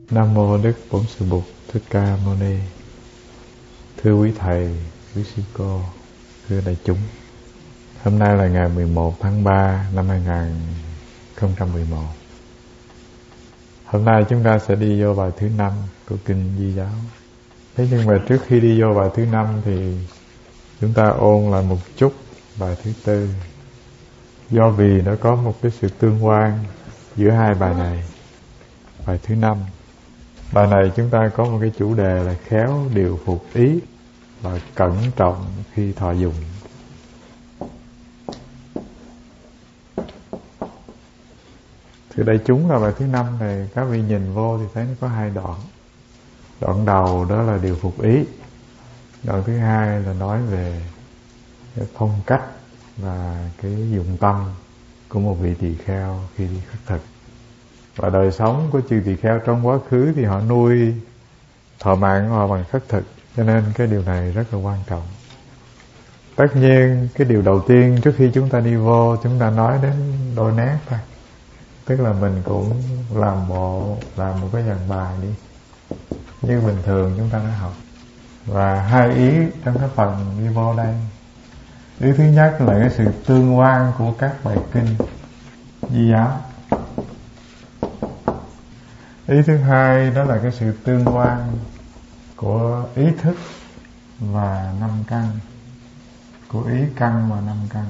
Nam mô Đức Bổn Sư Bụt Thích Ca Mâu Ni. Thưa quý thầy, quý sư cô, thưa đại chúng, hôm nay là ngày 11 tháng 3 năm 2011. Hôm nay chúng ta sẽ đi vô bài thứ 5 của Kinh Di Giáo. Thế nhưng mà trước khi đi vô bài thứ 5 thì chúng ta ôn lại một chút bài thứ 4. Do vì nó có một cái sự tương quan giữa hai bài này. Bài thứ 5, bài này chúng ta có một cái chủ đề là khéo điều phục ý và cẩn trọng khi thọ dụng. Thì đại chúng là bài thứ 5 này, các vị nhìn vô thì thấy nó có hai đoạn. Đoạn đầu đó là điều phục ý. Đoạn thứ hai là nói về cái phong cách và cái dụng tâm của một vị tỳ kheo khi đi khất thực. Và đời sống của chư tỳ kheo trong quá khứ thì họ nuôi thọ mạng họ bằng khất thực, cho nên cái điều này rất là quan trọng. Tất nhiên cái điều đầu tiên trước khi chúng ta đi vô, chúng ta nói đến đôi nét thôi. Tức là mình cũng làm một cái dàn bài đi như bình thường chúng ta đã học. Và hai ý trong cái phần đi vô đây. Ý thứ nhất là cái sự tương quan của các bài kinh Di Giáo. Ý thứ hai đó là cái sự tương quan của ý thức và năm căn, của ý căn và năm căn.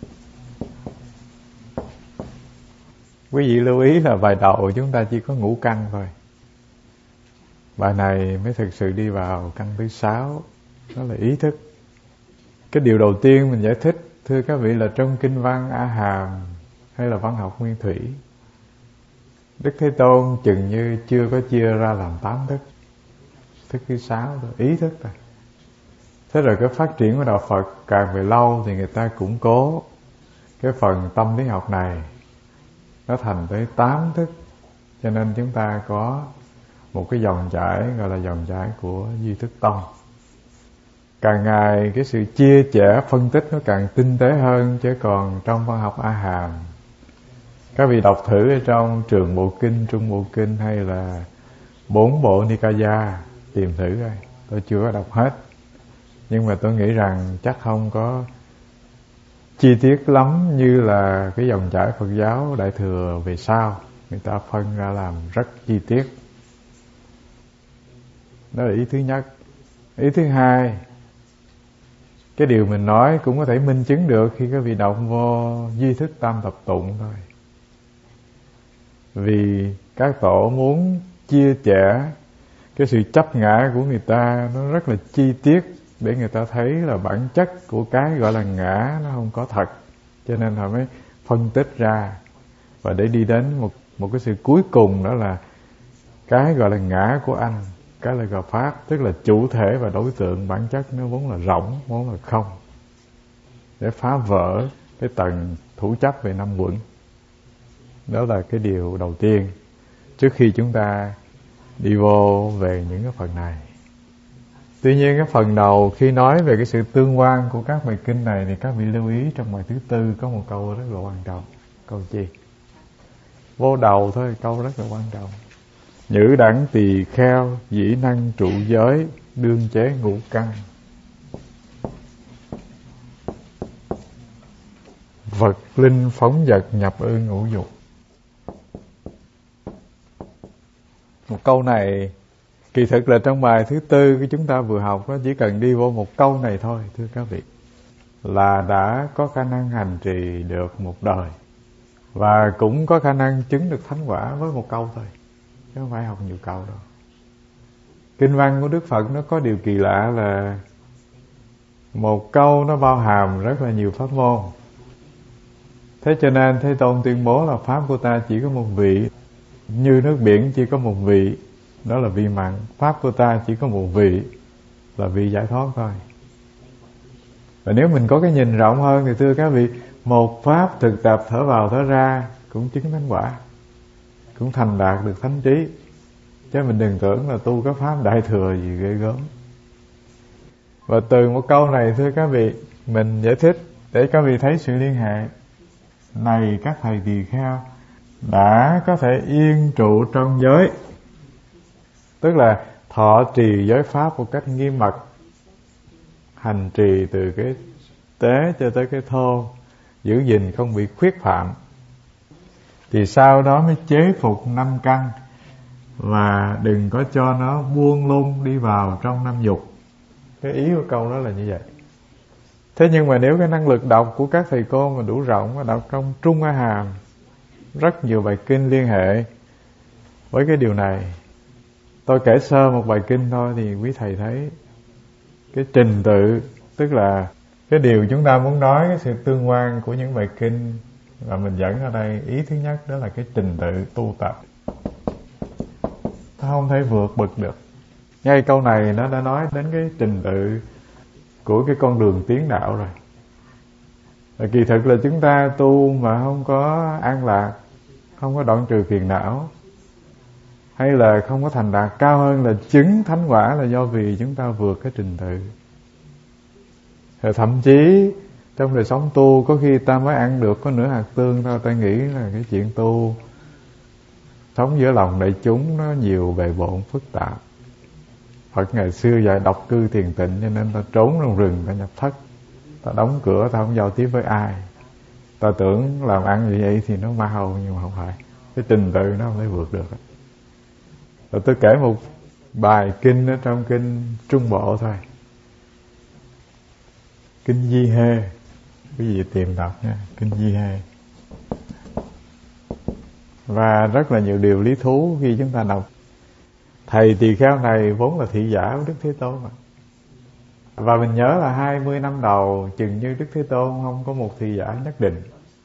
Quý vị lưu ý là bài đầu chúng ta chỉ có ngũ căn thôi. Bài này mới thực sự đi vào căn thứ 6, đó là ý thức. Cái điều đầu tiên mình giải thích, thưa các vị, là trong kinh văn A Hàm hay là văn học nguyên thủy, Đức Thế Tôn chừng như chưa có chia ra làm 8 thức. Thức thứ 6 thôi, ý thức thôi. Thế rồi cái phát triển của đạo Phật càng về lâu thì người ta củng cố cái phần tâm lý học này, nó thành tới 8 thức. Cho nên chúng ta có một cái dòng chảy gọi là dòng chảy của Duy Thức Tông. Càng ngày cái sự chia sẻ phân tích nó càng tinh tế hơn. Chứ còn trong văn học A Hàm, các vị đọc thử ở trong Trường Bộ Kinh, Trung Bộ Kinh hay là 4 bộ Nikaya, tìm thử coi. Tôi chưa có đọc hết, nhưng mà tôi nghĩ rằng chắc không có chi tiết lắm như là cái dòng chảy Phật giáo Đại Thừa về sau. Người ta phân ra làm rất chi tiết. Đó là ý thứ nhất. Ý thứ hai, cái điều mình nói cũng có thể minh chứng được khi các vị đọc vô Duy Thức Tam Thập Tụng thôi. Vì các tổ muốn chia sẻ cái sự chấp ngã của người ta nó rất là chi tiết, để người ta thấy là bản chất của cái gọi là ngã nó không có thật. Cho nên họ mới phân tích ra, và để đi đến một cái sự cuối cùng, đó là cái gọi là ngã của anh, cái là gọi pháp, tức là chủ thể và đối tượng bản chất nó vốn là rỗng, vốn là không, để phá vỡ cái tầng thủ chấp về 5 quẩn. Đó là cái điều đầu tiên trước khi chúng ta đi vô về những cái phần này. Tuy nhiên cái phần đầu khi nói về cái sự tương quan của các bài kinh này thì các vị lưu ý trong bài thứ 4 có một câu rất là quan trọng. Câu chi? Vô đầu thôi, câu rất là quan trọng. Nhữ đẳng tỳ kheo, dĩ năng trụ giới, đương chế ngũ căn. Vật linh phóng dật, nhập ư ngũ dục. Một câu này kỳ thực là trong bài thứ 4 của chúng ta vừa học, nó chỉ cần đi vô một câu này thôi, thưa các vị, là đã có khả năng hành trì được một đời, và cũng có khả năng chứng được thánh quả với một câu thôi, chứ không phải học nhiều câu đâu. Kinh văn của Đức Phật nó có điều kỳ lạ là một câu nó bao hàm rất là nhiều pháp môn. Thế cho nên Thế Tôn tuyên bố là pháp của ta chỉ có một vị, như nước biển chỉ có một vị, đó là vị mặn. Pháp của ta chỉ có một vị, là vị giải thoát thôi. Và nếu mình có cái nhìn rộng hơn thì thưa các vị, một pháp thực tập thở vào thở ra cũng chứng thánh quả, cũng thành đạt được thánh trí. Chứ mình đừng tưởng là tu cái pháp đại thừa gì ghê gớm. Và từ một câu này thưa các vị, mình giải thích để các vị thấy sự liên hệ. Này các thầy tỳ kheo, đã có thể yên trụ trong giới, Tức là thọ trì giới pháp một cách nghiêm mật, hành trì từ cái tế cho tới cái thô, giữ gìn không bị khuyết phạm, thì sau đó mới chế phục 5 căn, và đừng có cho nó buông lung đi vào trong 5 dục. Cái ý của câu đó là như vậy. Thế nhưng mà nếu cái năng lực đọc của các thầy cô mà đủ rộng, và đọc trong Trung A Hàm rất nhiều bài kinh liên hệ với cái điều này. Tôi kể sơ một bài kinh thôi thì quý thầy thấy cái trình tự, tức là cái điều chúng ta muốn nói, cái sự tương quan của những bài kinh mà mình dẫn ở đây. Ý thứ nhất đó là cái trình tự tu tập, ta không thể vượt bực được. Ngay câu này nó đã nói đến cái trình tự của cái con đường tiến đạo rồi. Và kỳ thực là chúng ta tu mà không có an lạc, không có đoạn trừ phiền não, hay là không có thành đạt cao hơn là chứng thánh quả, là do vì chúng ta vượt cái trình tự. Rồi thậm chí trong đời sống tu có khi ta mới ăn được có nửa hạt tương thôi, ta nghĩ là cái chuyện tu sống giữa lòng đại chúng nó nhiều bề bộn phức tạp. Phật ngày xưa dạy độc cư thiền tịnh, cho nên ta trốn trong rừng, ta nhập thất, ta đóng cửa, ta không giao tiếp với ai. Ta tưởng làm ăn như vậy thì nó mau, nhưng mà không phải. Cái trình tự nó không thể vượt được. Rồi tôi kể một bài kinh ở trong kinh Trung Bộ thôi, kinh Di Hê, quý vị tìm đọc nha, kinh Di Hê. Và rất là nhiều điều lý thú khi chúng ta đọc. Thầy tỳ kheo này vốn là thị giả của Đức Thế Tôn mà. Và mình nhớ là 20 năm đầu chừng như Đức Thế Tôn không có một thị giả nhất định,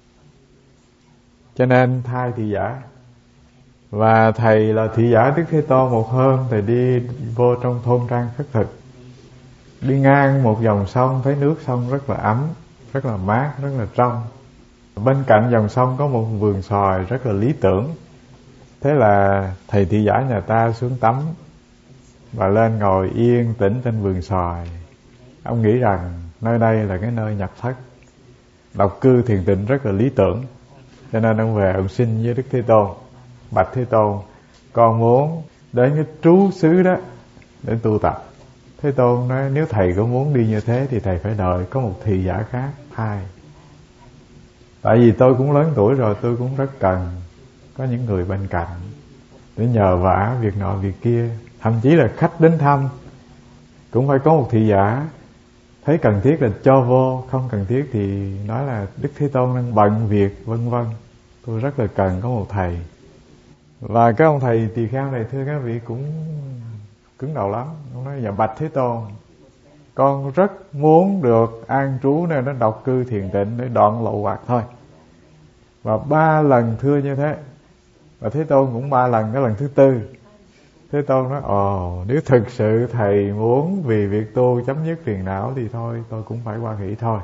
cho nên thay thị giả. Và thầy là thị giả Đức Thế Tôn. Một hôm thầy đi vô trong thôn trang khất thực, đi ngang một dòng sông, thấy nước sông rất là ấm, rất là mát, rất là trong. Bên cạnh dòng sông có một vườn xoài rất là lý tưởng. Thế là thầy thị giả nhà ta xuống tắm và lên ngồi yên tĩnh trên vườn xoài. Ông nghĩ rằng nơi đây là cái nơi nhập thất, độc cư thiền tịnh rất là lý tưởng. Cho nên ông về, ông xin với Đức Thế Tôn: bạch Thế Tôn, con muốn đến cái trú xứ đó để tu tập. Thế Tôn nói: nếu thầy có muốn đi như thế thì thầy phải đợi có một thị giả khác thay. Tại vì tôi cũng lớn tuổi rồi, tôi cũng rất cần có những người bên cạnh để nhờ vả việc nọ việc kia. Thậm chí là khách đến thăm cũng phải có một thị giả. Thấy cần thiết là cho vô, không cần thiết thì nói là Đức Thế Tôn đang bận việc, vân vân. Tôi rất là cần có một thầy. Và cái ông thầy tỳ kheo này, thưa các vị, cũng cứng đầu lắm. Ông nói: dạ bạch Thế Tôn, con rất muốn được an trú nơi nó độc cư thiền tịnh để đoạn lậu hoặc thôi. Và 3 lần thưa như thế. Và Thế Tôn cũng 3 lần, cái lần thứ 4 Thế Tôn nói: nếu thực sự thầy muốn vì việc tu chấm dứt phiền não thì thôi, tôi cũng phải hoan hỷ thôi.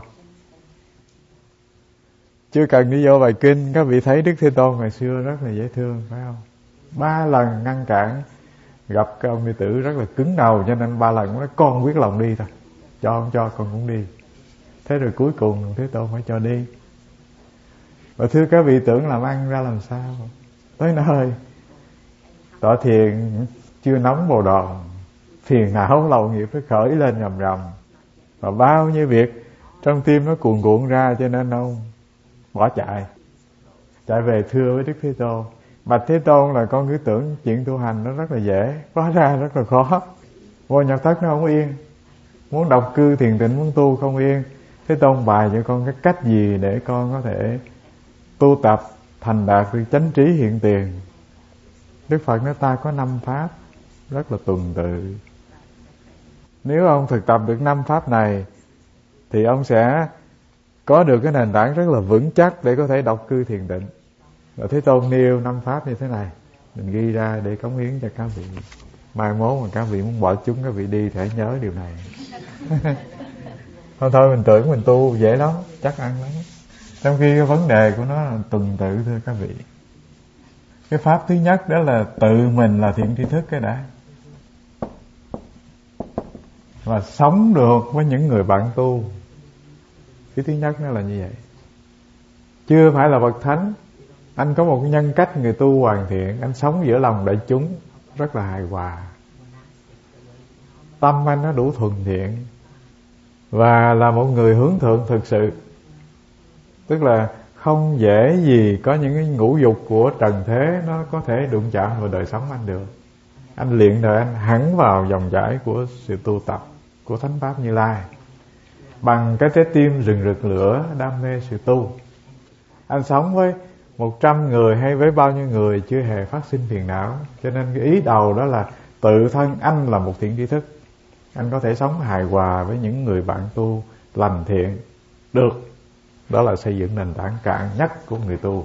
Chưa cần đi vô bài kinh, các vị thấy Đức Thế Tôn ngày xưa rất là dễ thương, phải không? 3 lần ngăn cản. Gặp cái ông đệ tử rất là cứng đầu, cho nên 3 lần nói: con quyết lòng đi thôi, cho không cho con cũng đi. Thế rồi cuối cùng Thế Tôn phải cho đi. Và thưa các vị, tưởng làm ăn ra làm sao? Tới nơi tọa thiền chưa nóng bồ đòn, phiền não lậu nghiệp nó khởi lên rầm rầm, và bao nhiêu việc trong tim nó cuồn cuộn ra, cho nên ông bỏ chạy về thưa với Đức Thế Tôn: bạch Thế Tôn, là con cứ tưởng chuyện tu hành nó rất là dễ, hóa ra rất là khó. Vô nhập thất nó không yên, muốn độc cư thiền tịnh, muốn tu không yên. Thế Tôn bài cho con cái cách gì để con có thể tu tập thành đạt được chánh trí hiện tiền. Đức Phật nói: ta có 5 pháp rất là tuần tự. Nếu ông thực tập được 5 pháp này thì ông sẽ có được cái nền tảng rất là vững chắc để có thể độc cư thiền tịnh. Và Thế Tôn nêu 5 pháp như thế này, mình ghi ra để cống hiến cho các vị. Mai mốt mà các vị muốn bỏ chúng, các vị đi thì hãy nhớ điều này. Thôi mình tưởng mình tu dễ lắm, chắc ăn lắm, trong khi cái vấn đề của nó là tuần tự, thưa các vị. Cái pháp thứ nhất đó là tự mình là thiện tri thức cái đã, và sống được với những người bạn tu. Cái thứ nhất nó là như vậy. Chưa phải là bậc thánh, anh có một nhân cách người tu hoàn thiện, anh sống giữa lòng đại chúng rất là hài hòa, tâm anh nó đủ thuần thiện và là một người hướng thượng thực sự. Tức là không dễ gì có những cái ngũ dục của trần thế nó có thể đụng chạm vào đời sống anh được. Anh luyện đời anh hẳn vào dòng chảy của sự tu tập của Thánh Pháp Như Lai, bằng cái trái tim rừng rực lửa đam mê sự tu. Anh sống với 100 người hay với bao nhiêu người chưa hề phát sinh phiền não. Cho nên cái ý đầu đó là tự thân anh là một thiện tri thức, anh có thể sống hài hòa với những người bạn tu lành thiện được. Đó là xây dựng nền tảng cạn nhất của người tu.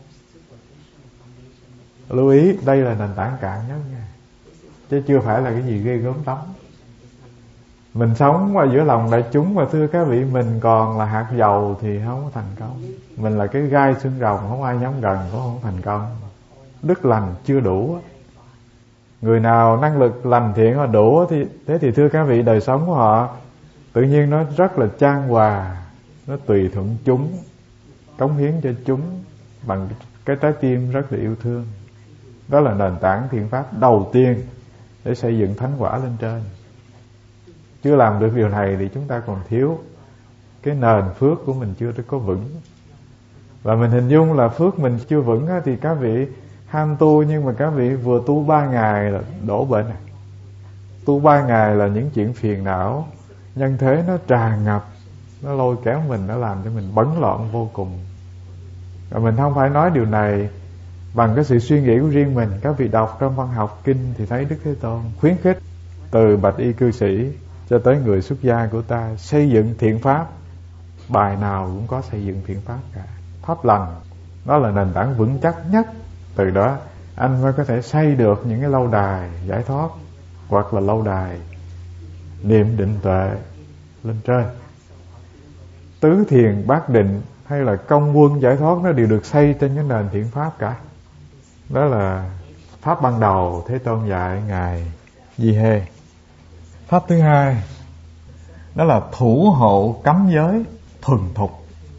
Lưu ý đây là nền tảng cạn nhất nha, chứ chưa phải là cái gì ghê gớm lắm. Mình sống qua giữa lòng đại chúng mà thưa các vị, mình còn là hạt dầu thì không có thành công. Mình là cái gai xương rồng, không ai dám gần cũng không thành công. Đức lành chưa đủ. Người nào năng lực lành thiện mà đủ thì thế thì thưa các vị, đời sống của họ tự nhiên nó rất là chan hòa, nó tùy thuận chúng, cống hiến cho chúng bằng cái trái tim rất là yêu thương. Đó là nền tảng thiện pháp đầu tiên để xây dựng thánh quả lên trên. Chưa làm được điều này thì chúng ta còn thiếu cái nền phước của mình chưa có vững. Và mình hình dung là phước mình chưa vững thì các vị ham tu, nhưng mà các vị vừa tu 3 ngày là đổ bệnh. Tu 3 ngày là những chuyện phiền não nhân thế nó tràn ngập, nó lôi kéo mình, nó làm cho mình bấn loạn vô cùng. Và mình không phải nói điều này bằng cái sự suy nghĩ của riêng mình. Các vị đọc trong văn học kinh thì thấy Đức Thế Tôn khuyến khích từ bạch y cư sĩ cho tới người xuất gia của ta xây dựng thiện pháp. Bài nào cũng có xây dựng thiện pháp cả. Pháp lành đó là nền tảng vững chắc nhất. Từ đó anh mới có thể xây được những cái lâu đài giải thoát, hoặc là lâu đài niệm định tuệ lên trên. Tứ thiền bát định hay là công quân giải thoát nó đều được xây trên cái nền thiện pháp cả. Đó là pháp ban đầu Thế Tôn dạy ngài Di Hê. Pháp thứ hai đó là thủ hộ cấm giới thuần thục.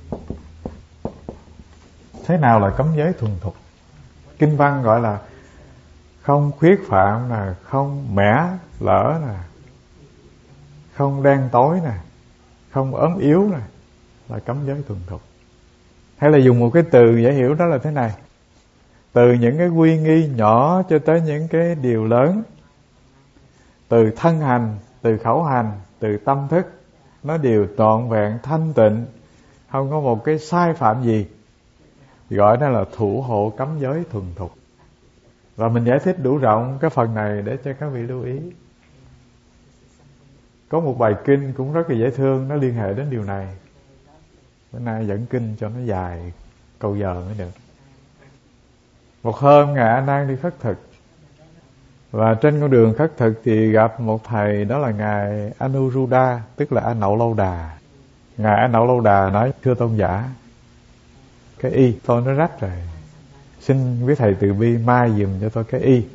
Thế nào là cấm giới thuần thục? Kinh văn gọi là không khuyết phạm nè, không mẻ lỡ nè, không đen tối nè, không ốm yếu nè, là cấm giới thuần thục. Hay là dùng một cái từ dễ hiểu đó là thế này: từ những cái quy nghi nhỏ cho tới những cái điều lớn, từ thân hành, từ khẩu hành, từ tâm thức, nó đều trọn vẹn thanh tịnh, không có một cái sai phạm gì, gọi đó là thủ hộ cấm giới thuần thục. Và mình giải thích đủ rộng cái phần này để cho các vị lưu ý. Có một bài kinh cũng rất là dễ thương, nó liên hệ đến điều này. Bữa nay dẫn kinh cho nó dài câu giờ mới được. Một hôm ngài A Nan đi khất thực, và trên con đường khất thực thì gặp một thầy, đó là ngài Anuruddha, tức là A Nậu Lâu Đà. Ngài A Nậu Lâu Đà nói: thưa tôn giả, cái y tôi nó rách rồi, xin quý thầy từ bi mai giùm cho tôi cái y.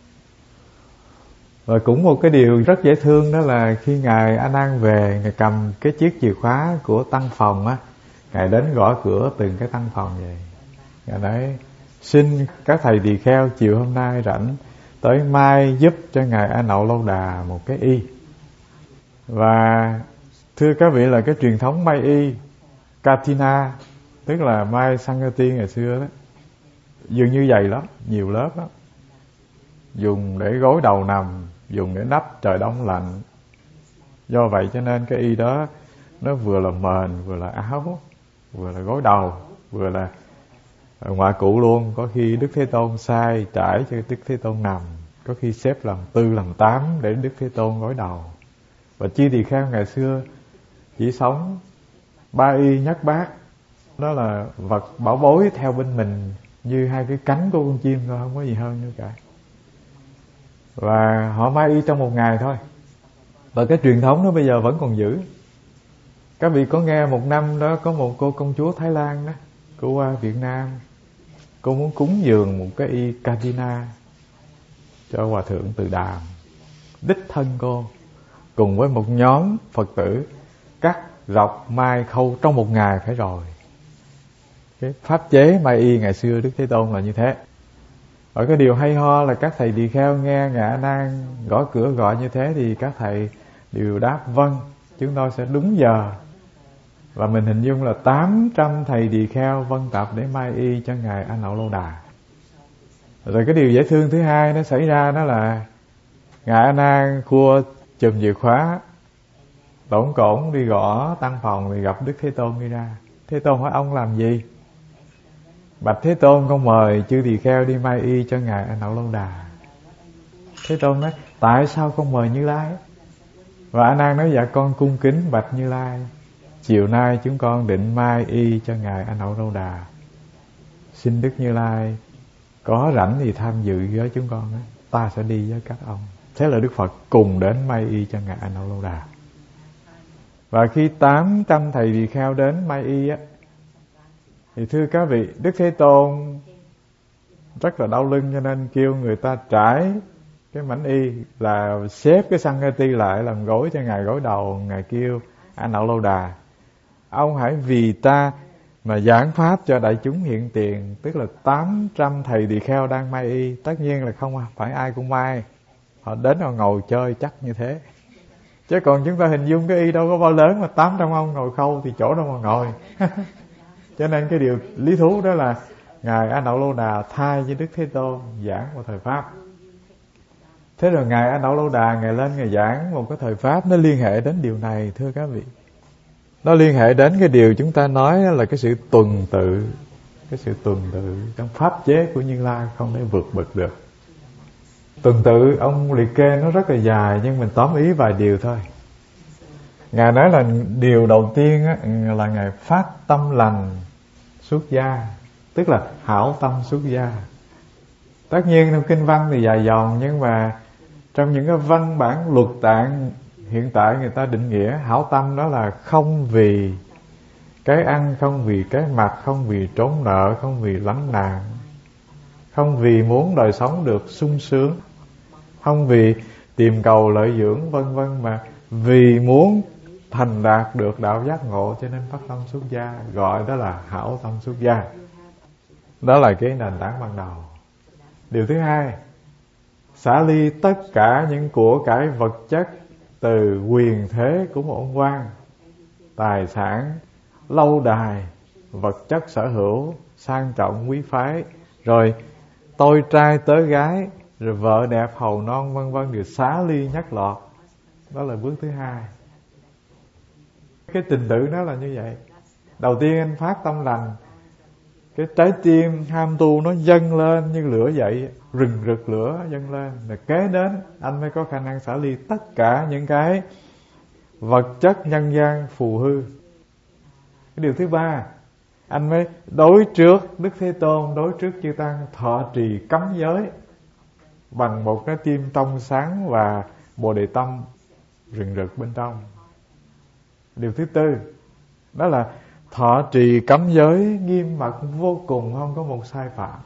Và cũng một cái điều rất dễ thương đó là khi ngài A Nan về, ngài cầm cái chiếc chìa khóa của tăng phòng á, ngài đến gõ cửa từng cái tăng phòng vậy. Ngài nói: xin các thầy tỳ kheo chiều hôm nay rảnh tới mai giúp cho ngài A Nậu Lâu Đà một cái y. Và thưa các vị là cái truyền thống may y Katina, tức là mai Sankati ngày xưa đó, dường như dày lắm, nhiều lớp lắm, dùng để gối đầu nằm, dùng để đắp trời đông lạnh. Do vậy cho nên cái y đó nó vừa là mền, vừa là áo, vừa là gối đầu, vừa là ngoại cụ luôn. Có khi Đức Thế Tôn sai trải cho Đức Thế Tôn nằm, có khi xếp làm 4 làm 8 để Đức Thế Tôn gối đầu. Và chi tỳ kheo ngày xưa chỉ sống 3 y nhất bát, đó là vật bảo bối theo bên mình như 2 cái cánh của con chim thôi, không có gì hơn nữa cả. Và họ may y trong 1 ngày thôi. Và cái truyền thống đó bây giờ vẫn còn giữ. Các vị có nghe một năm đó có một cô công chúa Thái Lan đó, cô qua Việt Nam, cô muốn cúng dường một cái y Katina cho Hòa Thượng Từ Đàm. Đích thân cô cùng với một nhóm Phật tử cắt, rọc, mai, khâu trong 1 ngày phải rồi. Cái pháp chế may y ngày xưa Đức Thế Tôn là như thế. Ở cái điều hay ho là các thầy tỳ kheo nghe Ngài A Nan gõ cửa gọi như thế thì các thầy đều đáp vâng, chúng tôi sẽ đúng giờ. Và mình hình dung là 800 thầy tỳ kheo vân tập để mai y cho Ngài A Nậu Lâu Đà. Rồi cái điều dễ thương thứ hai nó xảy ra đó là Ngài A Nan khua chùm chìa khóa tổn cổn đi gõ tăng phòng thì gặp Đức Thế Tôn đi ra. Thế Tôn hỏi ông làm gì? Bạch Thế Tôn, con mời chư tỳ kheo đi mai y cho Ngài A Nậu Lâu Đà. Thế Tôn nói tại sao con mời Như Lai? Và A Nan nói dạ con cung kính bạch Như Lai, chiều nay chúng con định mai y cho Ngài A Nậu Lâu Đà, xin Đức Như Lai có rảnh thì tham dự với chúng con đó. Ta sẽ đi với các ông. Thế là Đức Phật cùng đến mai y cho Ngài A Nậu Lâu Đà. Và khi 800 thầy tỳ kheo đến mai y á, thì thưa các vị, Đức Thế Tôn rất là đau lưng cho nên kêu người ta trải cái mảnh y, là xếp cái xăng ti lại làm gối cho Ngài gối đầu. Ngài kêu A Nậu Lâu Đà, ông hãy vì ta mà giảng pháp cho đại chúng hiện tiền. Tức là 800 thầy tỳ kheo đang mai y. Tất nhiên là không phải ai cũng mai, họ đến họ ngồi chơi chắc như thế. Chứ còn chúng ta hình dung cái y đâu có bao lớn mà 800 ông ngồi khâu thì chỗ đâu mà ngồi. Cho nên cái điều lý thú đó là Ngài A Nậu Lâu Đà thay với Đức Thế Tôn giảng một thời pháp. Thế rồi Ngài A Nậu Lâu Đà Ngài lên Ngài giảng một cái thời pháp, nó liên hệ đến điều này thưa các vị. Nó liên hệ đến cái điều chúng ta nói là cái sự tuần tự. Cái sự tuần tự trong pháp chế của Như Lai không thể vượt bực được. Tuần tự ông liệt kê nó rất là dài, nhưng mình tóm ý vài điều thôi. Ngài nói là điều đầu tiên á, là Ngài phát tâm lành xuất gia, tức là hảo tâm xuất gia. Tất nhiên trong kinh văn thì dài dòng, nhưng mà trong những cái văn bản luật tạng hiện tại người ta định nghĩa hảo tâm đó là không vì cái ăn, không vì cái mặc, không vì trốn nợ, không vì lánh nạn, không vì muốn đời sống được sung sướng, không vì tìm cầu lợi dưỡng vân vân, mà vì muốn thành đạt được đạo giác ngộ cho nên phát tâm xuất gia, gọi đó là hảo tâm xuất gia. Đó là cái nền tảng ban đầu. Điều thứ hai, xả ly tất cả những của cải vật chất, từ quyền thế của một ông quan, tài sản, lâu đài, vật chất sở hữu, sang trọng quý phái, rồi tôi trai tớ gái, rồi vợ đẹp hầu non vân vân, đều xả ly nhắc lọt. Đó là bước thứ hai. Cái trình tự nó là như vậy. Đầu tiên anh phát tâm lành, cái trái tim ham tu nó dâng lên như lửa dậy, rừng rực lửa dâng lên, rồi kế đến anh mới có khả năng xả ly tất cả những cái vật chất nhân gian phù hư. Cái điều thứ ba, anh mới đối trước Đức Thế Tôn, đối trước chư tăng thọ trì cấm giới bằng một cái tim trong sáng và bồ đề tâm rừng rực bên trong. Điều thứ tư, đó là thọ trì cấm giới nghiêm mật vô cùng, không có một sai phạm.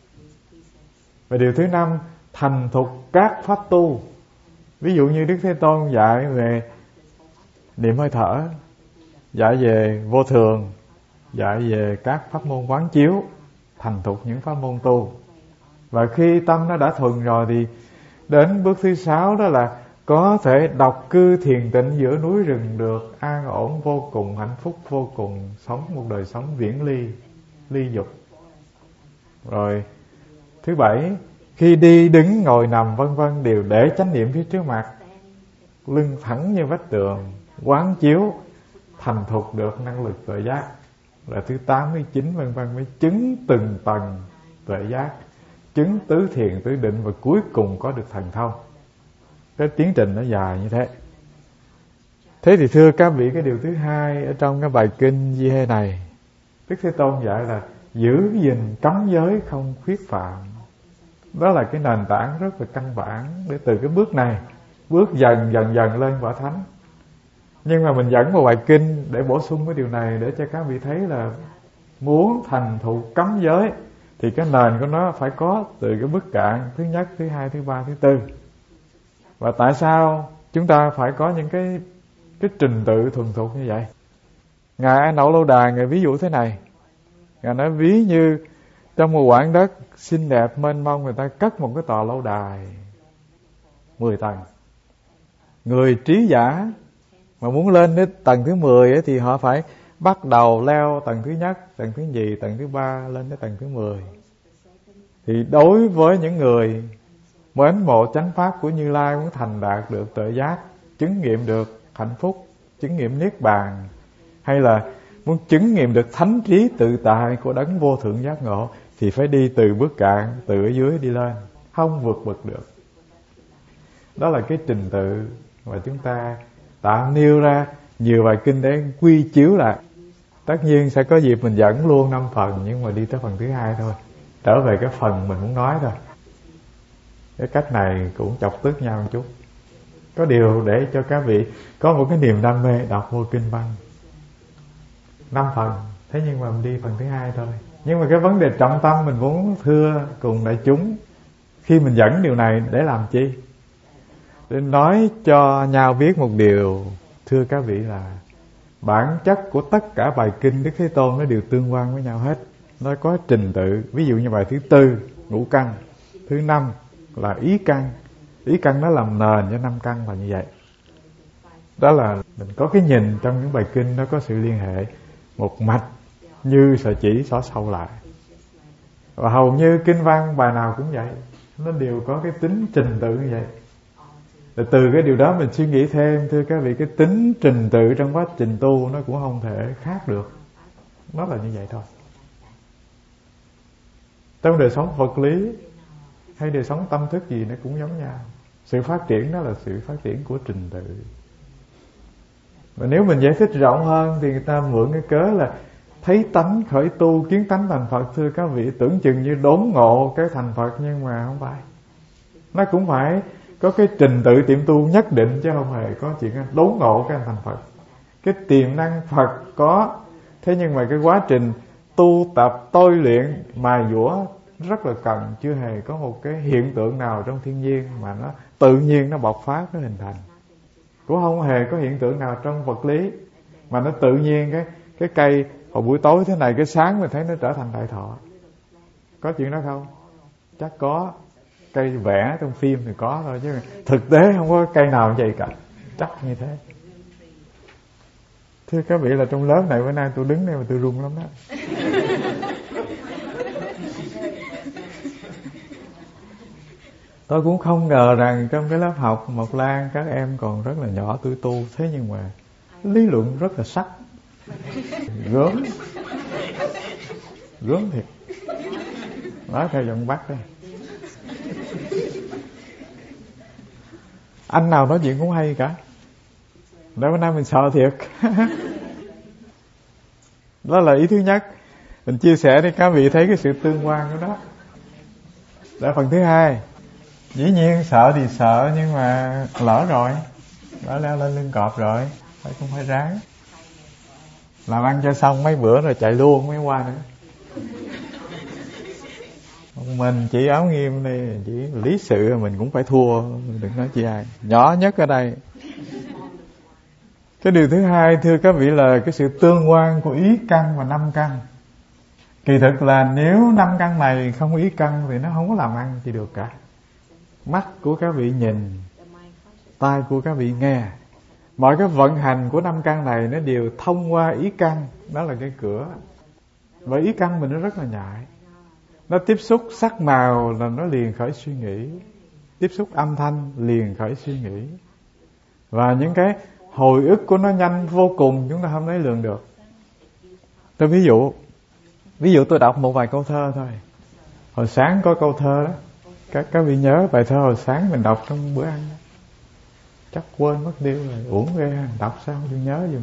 Và điều thứ năm, thành thục các pháp tu. Ví dụ như Đức Thế Tôn dạy về niệm hơi thở, dạy về vô thường, dạy về các pháp môn quán chiếu, thành thục những pháp môn tu. Và khi tâm nó đã thuần rồi thì đến bước thứ 6, đó là có thể độc cư thiền tịnh giữa núi rừng được, an ổn vô cùng, hạnh phúc vô cùng, sống một đời sống viễn ly dục. Rồi thứ 7, khi đi đứng ngồi nằm vân vân đều để chánh niệm phía trước mặt, lưng thẳng như vách tường, quán chiếu, thành thục được năng lực tuệ giác. Rồi thứ 8, thứ 9 vân vân mới chứng từng tầng tuệ giác, chứng tứ thiền tứ định, và cuối cùng có được thần thông. Cái tiến trình nó dài như thế. Thế thì thưa các vị, cái điều thứ hai ở trong cái bài kinh Di Hê này, Đức Thế Tôn dạy là giữ gìn cấm giới không khuyết phạm. Đó là cái nền tảng rất là căn bản để từ cái bước này bước dần lên quả thánh. Nhưng mà mình dẫn một bài kinh để bổ sung cái điều này, để cho các vị thấy là muốn thành thục cấm giới thì cái nền của nó phải có từ cái bước cạn thứ nhất, thứ hai, thứ ba, thứ tư. Và tại sao chúng ta phải có những cái trình tự thuần thục như vậy? Ngài A Nậu Lâu Đà Ngài ví dụ thế này. Ngài nói ví như Trong một quảng đất xinh đẹp mênh mông, người ta cất một cái tòa lâu đài 10 tầng. Người trí giả mà muốn lên đến tầng thứ 10 ấy, thì họ phải bắt đầu leo tầng thứ nhất, tầng thứ nhì, tầng thứ 3 lên đến tầng thứ 10. Thì đối với những người mến mộ chánh pháp của Như Lai, muốn thành đạt được tuệ giác, chứng nghiệm được hạnh phúc, chứng nghiệm niết bàn, hay là muốn chứng nghiệm được thánh trí tự tại của đấng vô thượng giác ngộ, thì phải đi từ bước cạn, từ ở dưới đi lên, không vượt bậc được. Đó là cái trình tự mà chúng ta tạm nêu ra nhiều bài kinh để quy chiếu lại. Tất nhiên sẽ có dịp mình dẫn luôn 5 phần, nhưng mà đi tới phần thứ 2 thôi, trở về cái phần mình muốn nói thôi. Cái cách này cũng chọc tức nhau một chút. Có điều để cho các vị có một cái niềm đam mê đọc vô kinh văn. 5 phần, thế nhưng mà mình đi phần thứ 2 thôi. Nhưng mà cái vấn đề trọng tâm mình muốn thưa cùng đại chúng khi mình dẫn điều này để làm chi? Để nói cho nhau biết một điều, thưa các vị, là bản chất của tất cả bài kinh Đức Thế Tôn nó đều tương quan với nhau hết. Nó có trình tự. Ví dụ như bài thứ 4 ngũ căn, thứ 5 là ý căn. Ý căn nó làm nền cho 5 căn là như vậy. Đó là mình có cái nhìn trong những bài kinh nó có sự liên hệ một mạch như sợi chỉ xỏ sâu lại. Và hầu như kinh văn bài nào cũng vậy, nó đều có cái tính trình tự như vậy. Và từ cái điều đó mình suy nghĩ thêm, thưa các vị, cái tính trình tự trong quá trình tu nó cũng không thể khác được. Nó là như vậy thôi. Trong đời sống vật lý hay đời sống tâm thức gì nó cũng giống nhau. Sự phát triển đó là sự phát triển của trình tự. Và nếu mình giải thích rộng hơn thì người ta mượn cái cớ là thấy tánh khởi tu, kiến tánh thành Phật. Thưa các vị, tưởng chừng như đốn ngộ cái thành Phật, nhưng mà không phải. Nó cũng phải có cái trình tự tiệm tu nhất định, chứ không hề có chuyện đốn ngộ cái thành Phật. Cái tiềm năng Phật có, thế nhưng mà cái quá trình tu tập, tôi luyện, mài dũa rất là cần. Chưa hề có một cái hiện tượng nào trong thiên nhiên mà nó tự nhiên nó bộc phát, nó hình thành. Cũng không hề có hiện tượng nào trong vật lý mà nó tự nhiên cái cây hồi buổi tối thế này, cái sáng mình thấy nó trở thành đại thọ. Có chuyện đó không? Chắc có. Cây vẽ trong phim thì có thôi, chứ thực tế không có cây nào như vậy cả. Chắc như thế. Thưa các vị, là trong lớp này bữa nay tôi đứng đây mà tôi run lắm đó. Tôi cũng không ngờ rằng trong cái lớp học Mộc Lan các em còn rất là nhỏ tuổi tu. Thế nhưng mà lý luận rất là sắc. Gớm thiệt. Nói theo giọng Bắc đây. Anh nào nói chuyện cũng hay cả. Để bữa nay mình sợ thiệt. Đó là ý thứ nhất. Mình chia sẻ để các vị thấy cái sự tương quan của đó. Để phần thứ 2. Dĩ nhiên sợ thì sợ, nhưng mà lỡ rồi, đã leo lên lưng cọp rồi, phải cũng phải ráng. Làm ăn cho xong mấy bữa rồi chạy luôn mới qua nữa. Mình chỉ áo nghiêm đây, chỉ lý sự mình cũng phải thua, đừng nói chi ai. Nhỏ nhất ở đây. Cái điều thứ 2, thưa các vị, là cái sự tương quan của ý căn và 5 căn. Kỳ thực là nếu 5 căn này không có ý căn thì nó không có làm ăn gì được cả. Mắt của các vị nhìn, tai của các vị nghe, mọi cái vận hành của 5 căn này nó đều thông qua ý căn. Đó là cái cửa. Và ý căn mình nó rất là nhạy. Nó tiếp xúc sắc màu là nó liền khởi suy nghĩ, tiếp xúc âm thanh liền khởi suy nghĩ. Và những cái hồi ức của nó nhanh vô cùng, chúng ta không lấy lường được. Tôi ví dụ tôi đọc một vài câu thơ thôi. Hồi sáng có câu thơ đó, các vị nhớ bài thơ hồi sáng mình đọc trong bữa ăn đó. Chắc quên mất tiêu rồi, uổng ghê, đọc sao tôi nhớ dùm.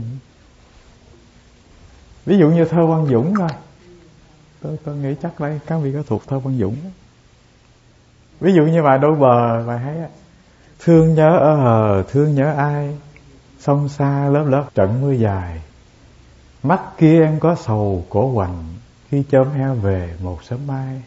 Ví dụ như thơ Văn Dũng thôi. Tôi nghĩ chắc đây các vị có thuộc thơ Văn Dũng đó. Ví dụ như bài Đôi Bờ, bài hay á. Thương nhớ ở hờ, thương nhớ ai, sông xa lớp lớp trận mưa dài. Mắt kia em có sầu cổ hoành, khi chớm heo về một sớm mai.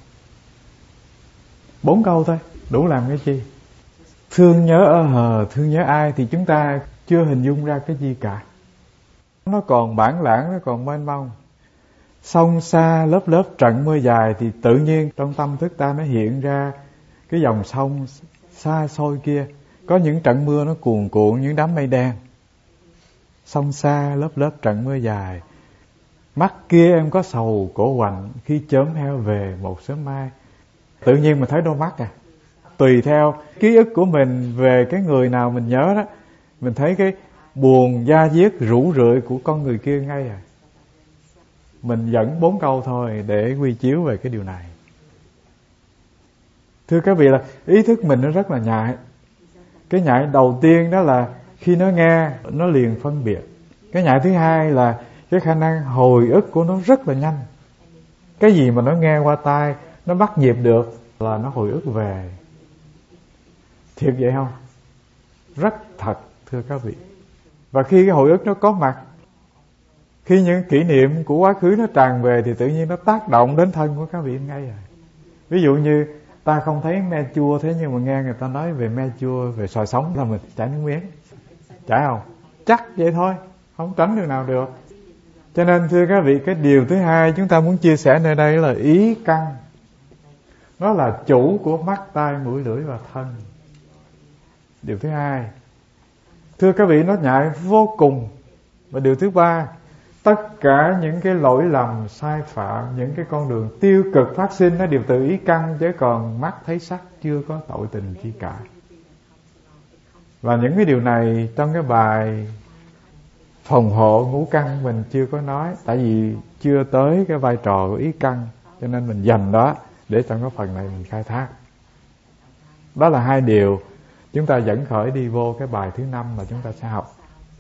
4 câu thôi, đủ làm cái chi. Thương nhớ ở hờ, thương nhớ ai thì chúng ta chưa hình dung ra cái gì cả. Nó còn bản lãng, nó còn mênh mông. Sông xa lớp lớp trận mưa dài, thì tự nhiên trong tâm thức ta nó hiện ra cái dòng sông xa xôi kia. Có những trận mưa nó cuồn cuộn, những đám mây đen. Sông xa lớp lớp trận mưa dài, mắt kia em có sầu cổ hoạnh, khi chớm heo về một sớm mai. Tự nhiên mình thấy đôi mắt à. Tùy theo ký ức của mình về cái người nào mình nhớ đó, mình thấy cái buồn da diết rũ rượi của con người kia ngay à. Mình dẫn 4 câu thôi để quy chiếu về cái điều này. Thưa các vị, là ý thức mình nó rất là nhạy. Cái nhạy đầu tiên đó là khi nó nghe, nó liền phân biệt. Cái nhạy thứ hai là cái khả năng hồi ức của nó rất là nhanh. Cái gì mà nó nghe qua tai, nó bắt nhịp được là nó hồi ức về. Thiệt vậy không? Rất thật, thưa các vị. Và khi cái hồi ức nó có mặt, khi những kỷ niệm của quá khứ nó tràn về, thì tự nhiên nó tác động đến thân của các vị ngay rồi. Ví dụ như ta không thấy me chua, thế nhưng mà nghe người ta nói về me chua, về xoài sống là mình chảy nước miếng. Chảy không? Chắc vậy thôi, không tránh được nào được. Cho nên thưa các vị, cái điều thứ hai chúng ta muốn chia sẻ nơi đây là ý căn. Nó là chủ của mắt, tai, mũi, lưỡi và thân. Điều thứ hai, thưa các vị, nó nhạy vô cùng. Và điều thứ ba, tất cả những cái lỗi lầm, sai phạm, những cái con đường tiêu cực phát sinh, nó đều từ ý căn, chứ còn mắt thấy sắc chưa có tội tình chi cả. Và những cái điều này trong cái bài phòng hộ ngũ căn mình chưa có nói, tại vì chưa tới cái vai trò của ý căn, cho nên mình dành đó để trong cái phần này mình khai thác. Đó là hai điều chúng ta dẫn khởi đi vô cái bài thứ 5 mà chúng ta sẽ học.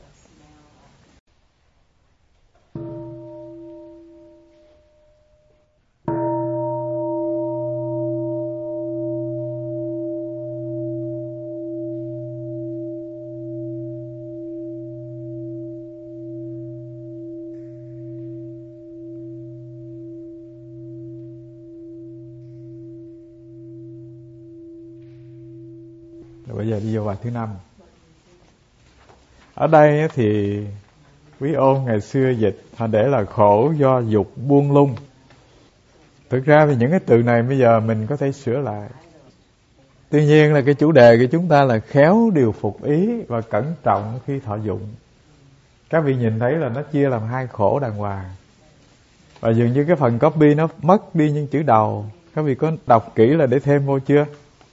Rồi bây giờ đi vô bài thứ 5. Ở đây thì Quý Ôn ngày xưa dịch họ để là khổ do dục buông lung. Thực ra thì những cái từ này bây giờ mình có thể sửa lại. Tuy nhiên là cái chủ đề của chúng ta là khéo điều phục ý và cẩn trọng khi thọ dụng. Các vị nhìn thấy là nó chia làm hai khổ đàng hoàng. Và dường như cái phần copy nó mất đi những chữ đầu. Các vị có đọc kỹ là để thêm vô chưa?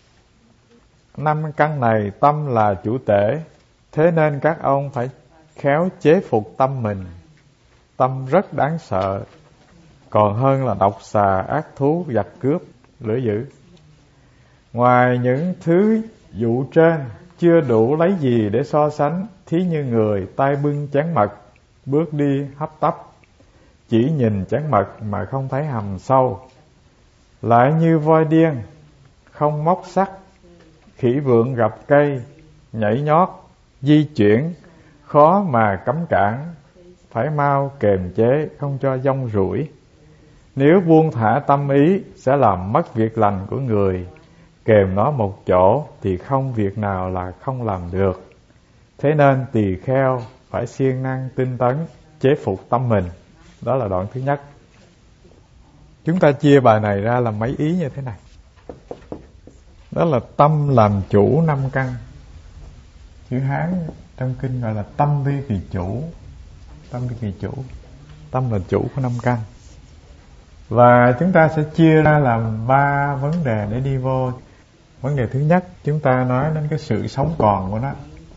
5 căn này tâm là chủ tể, thế nên các ông phải khéo chế phục tâm mình. Tâm rất đáng sợ, còn hơn là độc xà, ác thú, giặc cướp, lửa dữ. Ngoài những thứ dụ trên, chưa đủ lấy gì để so sánh. Thí như người tay bưng chén mật, bước đi hấp tấp, chỉ nhìn chén mật mà không thấy hầm sâu. Lại như voi điên, không móc sắt, khỉ vượn gặp cây, nhảy nhót, di chuyển, khó mà cấm cản, phải mau kềm chế, không cho dông rủi. Nếu buông thả tâm ý, sẽ làm mất việc lành của người. Kềm nó một chỗ, thì không việc nào là không làm được. Thế nên tỳ kheo phải siêng năng tinh tấn, chế phục tâm mình. Đó là đoạn thứ nhất. Chúng ta chia bài này ra làm mấy ý như thế này. Đó là tâm làm chủ 5 căn. Chữ Hán trong kinh gọi là tâm vi kỳ chủ. Tâm vi kỳ chủ, tâm là chủ của 5 căn. Và chúng ta sẽ chia ra làm 3 vấn đề để đi vô. Vấn đề thứ nhất, chúng ta nói đến cái sự sống còn của nó.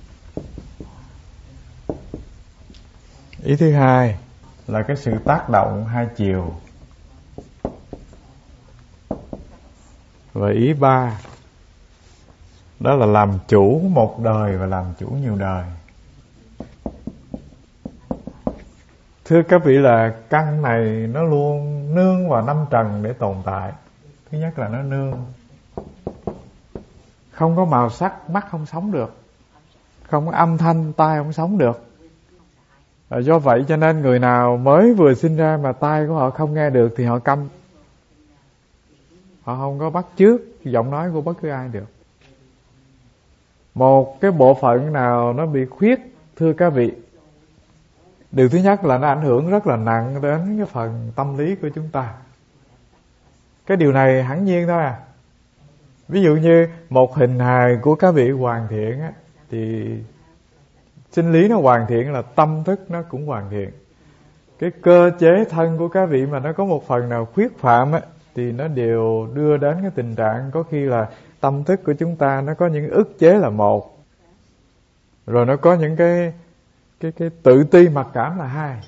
Ý thứ hai là cái sự tác động hai chiều. Và ý 3, đó là làm chủ một đời và làm chủ nhiều đời. Thưa các vị, là căn này nó luôn nương vào 5 trần để tồn tại. Thứ nhất là nó nương. Không có màu sắc, mắt không sống được. Không có âm thanh, tai không sống được. Do vậy cho nên người nào mới vừa sinh ra mà tai của họ không nghe được thì họ câm. Họ không có bắt chước giọng nói của bất cứ ai được. Một cái bộ phận nào nó bị khuyết, thưa các vị, Điều thứ nhất là nó ảnh hưởng rất là nặng đến cái phần tâm lý của chúng ta. Cái điều này hẳn nhiên thôi à. Ví dụ như một hình hài của các vị hoàn thiện á, thì sinh lý nó hoàn thiện là tâm thức nó cũng hoàn thiện. Cái cơ chế thân của các vị mà nó có một phần nào khuyết phạm á, thì nó đều đưa đến cái tình trạng có khi là tâm thức của chúng ta nó có những ức chế là một, rồi nó có những cái tự ti mặc cảm là hai.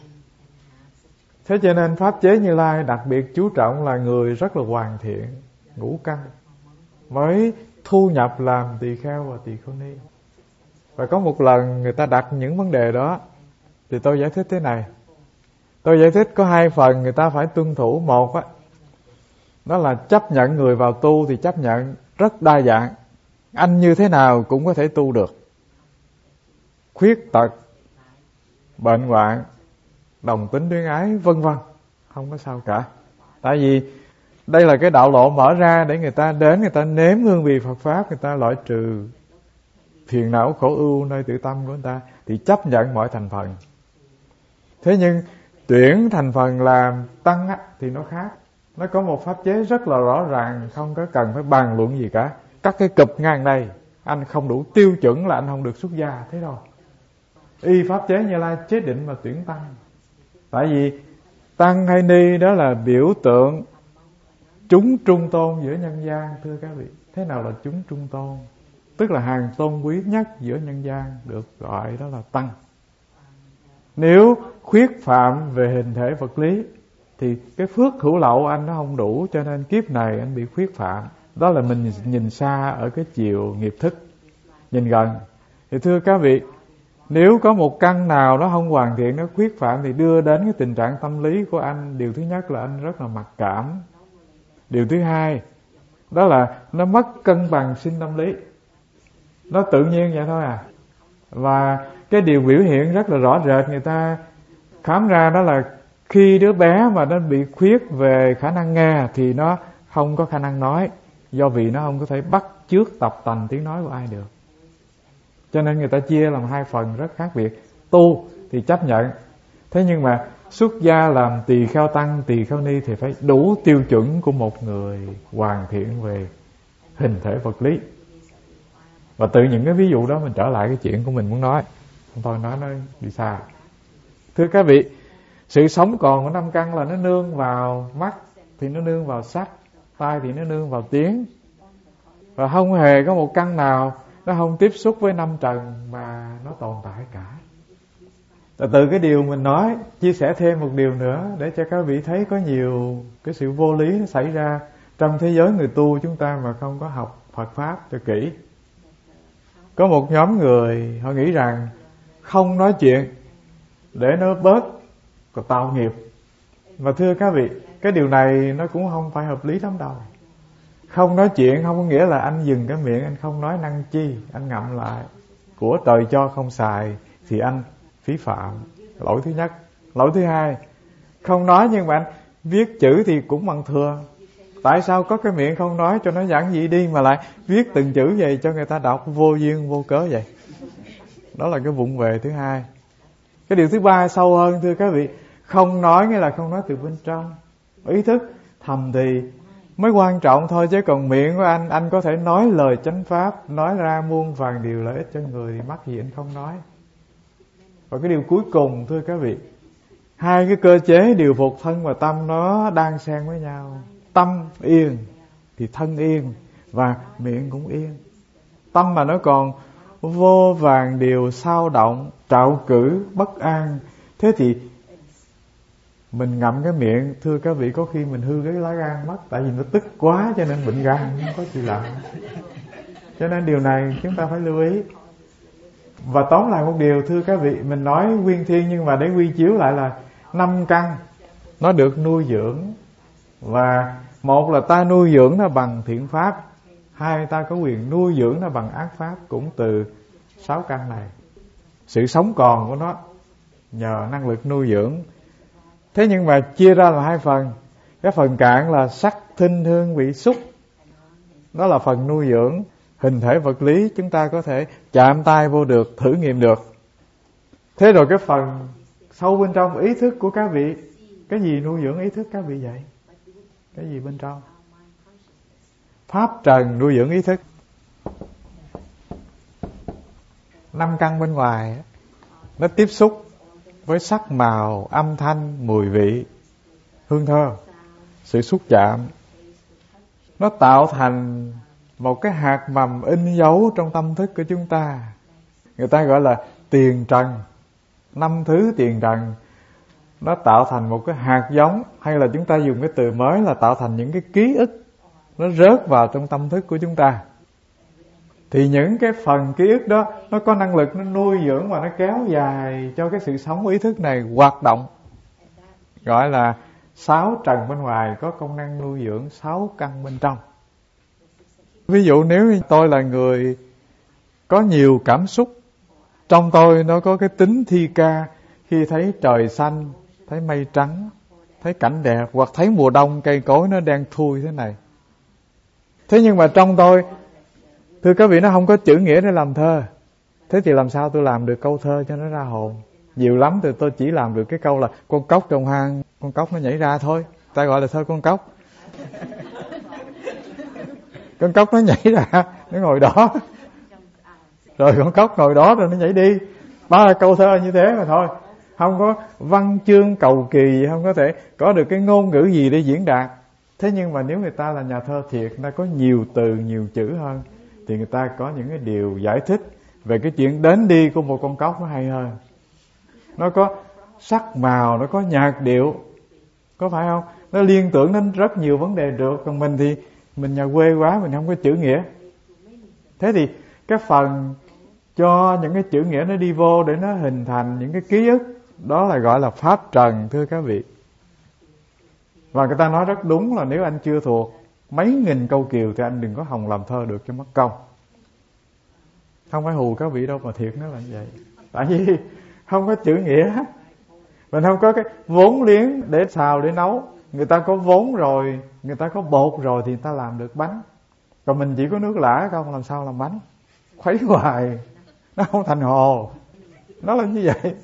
Thế cho nên Pháp chế Như Lai đặc biệt chú trọng là người rất là hoàn thiện, ngũ căn, mới thu nhập làm tỳ kheo và tỳ kheo ni. Và có một lần người ta đặt những vấn đề đó, thì tôi giải thích thế này. Tôi giải thích có hai phần người ta phải tuân thủ. Một á, đó là chấp nhận người vào tu thì chấp nhận rất đa dạng. Anh như thế nào cũng có thể tu được. Khuyết tật, bệnh hoạn, đồng tính luyến ái, vân vân, không có sao cả. Tại vì đây là cái đạo lộ mở ra để người ta đến, người ta nếm hương vị Phật Pháp, người ta loại trừ phiền não khổ ưu nơi tự tâm của người ta, thì chấp nhận mọi thành phần. Thế nhưng tuyển thành phần làm tăng á, thì nó khác. Nó có một pháp chế rất là rõ ràng, không có cần phải bàn luận gì cả. Các cái cụp ngang đây, anh không đủ tiêu chuẩn là anh không được xuất gia, thế đâu. Y pháp chế Như Lai chế định mà tuyển tăng. Tại vì tăng hay ni đó là biểu tượng chúng trung tôn giữa nhân gian, thưa các vị. Thế nào là chúng trung tôn? Tức là hàng tôn quý nhất giữa nhân gian, được gọi đó là tăng. Nếu khuyết phạm về hình thể vật lý thì cái phước hữu lậu anh nó không đủ, cho nên kiếp này anh bị khuyết phạm. Đó là mình nhìn xa ở cái chiều nghiệp thức. Nhìn gần thì thưa các vị, nếu có một căn nào nó không hoàn thiện, nó khuyết phạm thì đưa đến cái tình trạng tâm lý của anh. Điều thứ nhất là anh rất là mặc cảm. Điều thứ hai đó là nó mất cân bằng sinh tâm lý. Nó tự nhiên vậy thôi à. Và cái điều biểu hiện rất là rõ rệt, người ta khám ra đó là khi đứa bé mà nó bị khuyết về khả năng nghe thì nó không có khả năng nói, do vì nó không có thể bắt chước tập tành tiếng nói của ai được. Cho nên người ta chia làm hai phần rất khác biệt. Tu thì chấp nhận, thế nhưng mà xuất gia làm tỳ kheo tăng, tỳ kheo ni thì phải đủ tiêu chuẩn của một người hoàn thiện về hình thể vật lý. Và từ những cái ví dụ đó mình trở lại cái chuyện của mình muốn nói. Tôi nói nó đi xa. Thưa các vị, sự sống còn của năm căn là nó nương vào mắt thì nó nương vào sắc, tai thì nó nương vào tiếng. Và không hề có một căn nào nó không tiếp xúc với năm trần mà nó tồn tại cả. Và từ cái điều mình nói, chia sẻ thêm một điều nữa để cho các vị thấy có nhiều cái sự vô lý nó xảy ra trong thế giới người tu chúng ta mà không có học Phật Pháp cho kỹ. Có một nhóm người họ nghĩ rằng không nói chuyện để nó bớt còn tạo nghiệp. Và thưa các vị, cái điều này nó cũng không phải hợp lý lắm đâu. Không nói chuyện không có nghĩa là anh dừng cái miệng, anh không nói năng chi, anh ngậm lại. Của trời cho không xài thì anh phí phạm. Lỗi thứ nhất. Lỗi thứ hai, không nói nhưng mà anh viết chữ thì cũng bằng thừa. Tại sao có cái miệng không nói cho nó giản dị đi mà lại viết từng chữ vậy cho người ta đọc vô duyên vô cớ vậy? Đó là cái vụng về thứ hai. Cái điều thứ ba sâu hơn thưa các vị, không nói nghĩa là không nói từ bên trong. Ý thức thầm thì mới quan trọng thôi, chứ còn miệng của anh có thể nói lời chánh pháp, nói ra muôn vàn điều lợi ích cho người, thì mắc gì anh không nói. Và cái điều cuối cùng thưa các vị, hai cái cơ chế điều phục thân và tâm nó đan xen với nhau. Tâm yên thì thân yên và miệng cũng yên. Tâm mà nó còn vô vàn điều xao động, trạo cử, bất an, thế thì mình ngậm cái miệng, thưa các vị, có khi mình hư cái lá gan mất. Tại vì nó tức quá cho nên bệnh gan không có gì làm. Cho nên điều này chúng ta phải lưu ý. Và tóm lại một điều thưa các vị, mình nói nguyên thiên nhưng mà để quy chiếu lại là năm căn nó được nuôi dưỡng. Và một là ta nuôi dưỡng nó bằng thiện pháp, hai ta có quyền nuôi dưỡng nó bằng ác pháp, cũng từ 6 căn này. Sự sống còn của nó nhờ năng lực nuôi dưỡng. Thế nhưng mà chia ra là hai phần. Cái phần cạn là sắc thinh hương vị xúc, đó là phần nuôi dưỡng hình thể vật lý, chúng ta có thể chạm tay vô được, thử nghiệm được. Thế rồi cái phần sâu bên trong ý thức của các vị. Cái gì nuôi dưỡng ý thức các vị vậy? Cái gì bên trong? Pháp trần nuôi dưỡng ý thức. 5 căn bên ngoài nó tiếp xúc với sắc màu, âm thanh, mùi vị, hương thơm, sự xúc chạm. Nó tạo thành một cái hạt mầm in dấu trong tâm thức của chúng ta. Người ta gọi là tiền trần. 5 thứ tiền trần nó tạo thành một cái hạt giống, hay là chúng ta dùng cái từ mới là tạo thành những cái ký ức. Nó rớt vào trong tâm thức của chúng ta. Thì những cái phần ký ức đó nó có năng lực, nó nuôi dưỡng và nó kéo dài cho cái sự sống ý thức này hoạt động. Gọi là 6 trần bên ngoài có công năng nuôi dưỡng 6 căn bên trong. Ví dụ nếu tôi là người có nhiều cảm xúc, trong tôi nó có cái tính thi ca. Khi thấy trời xanh, thấy mây trắng, thấy cảnh đẹp, hoặc thấy mùa đông cây cối nó đang thui thế này. Thế nhưng mà trong tôi, thưa các vị, nó không có chữ nghĩa để làm thơ. Thế thì làm sao tôi làm được câu thơ cho nó ra hồn? Nhiều lắm thì tôi chỉ làm được cái câu là con cóc trong hang, con cóc nó nhảy ra thôi. Ta gọi là thơ con cóc. Con cóc nó nhảy ra, nó ngồi đó. Rồi con cóc ngồi đó rồi nó nhảy đi. 3 câu thơ như thế mà thôi. Không có văn chương cầu kỳ, không có thể có được cái ngôn ngữ gì để diễn đạt. Thế nhưng mà nếu người ta là nhà thơ thiệt, người ta có nhiều từ, nhiều chữ hơn, thì người ta có những cái điều giải thích về cái chuyện đến đi của một con cóc nó hay hơn. Nó có sắc màu, nó có nhạc điệu, có phải không? Nó liên tưởng đến rất nhiều vấn đề được. Còn mình thì mình nhà quê quá, mình không có chữ nghĩa. Thế thì cái phần cho những cái chữ nghĩa nó đi vô để nó hình thành những cái ký ức, đó là gọi là pháp trần, thưa các vị. Và người ta nói rất đúng là nếu anh chưa thuộc mấy nghìn câu kiều thì anh đừng có hòng làm thơ được cho mất công. Không phải hù các vị đâu, mà thiệt nó là như vậy. Tại vì không có chữ nghĩa, mình không có cái vốn liếng để xào để nấu. Người ta có vốn rồi, người ta có bột rồi thì người ta làm được bánh. Còn mình chỉ có nước lã không, làm sao làm bánh? Khuấy hoài nó không thành hồ. Nó là như vậy.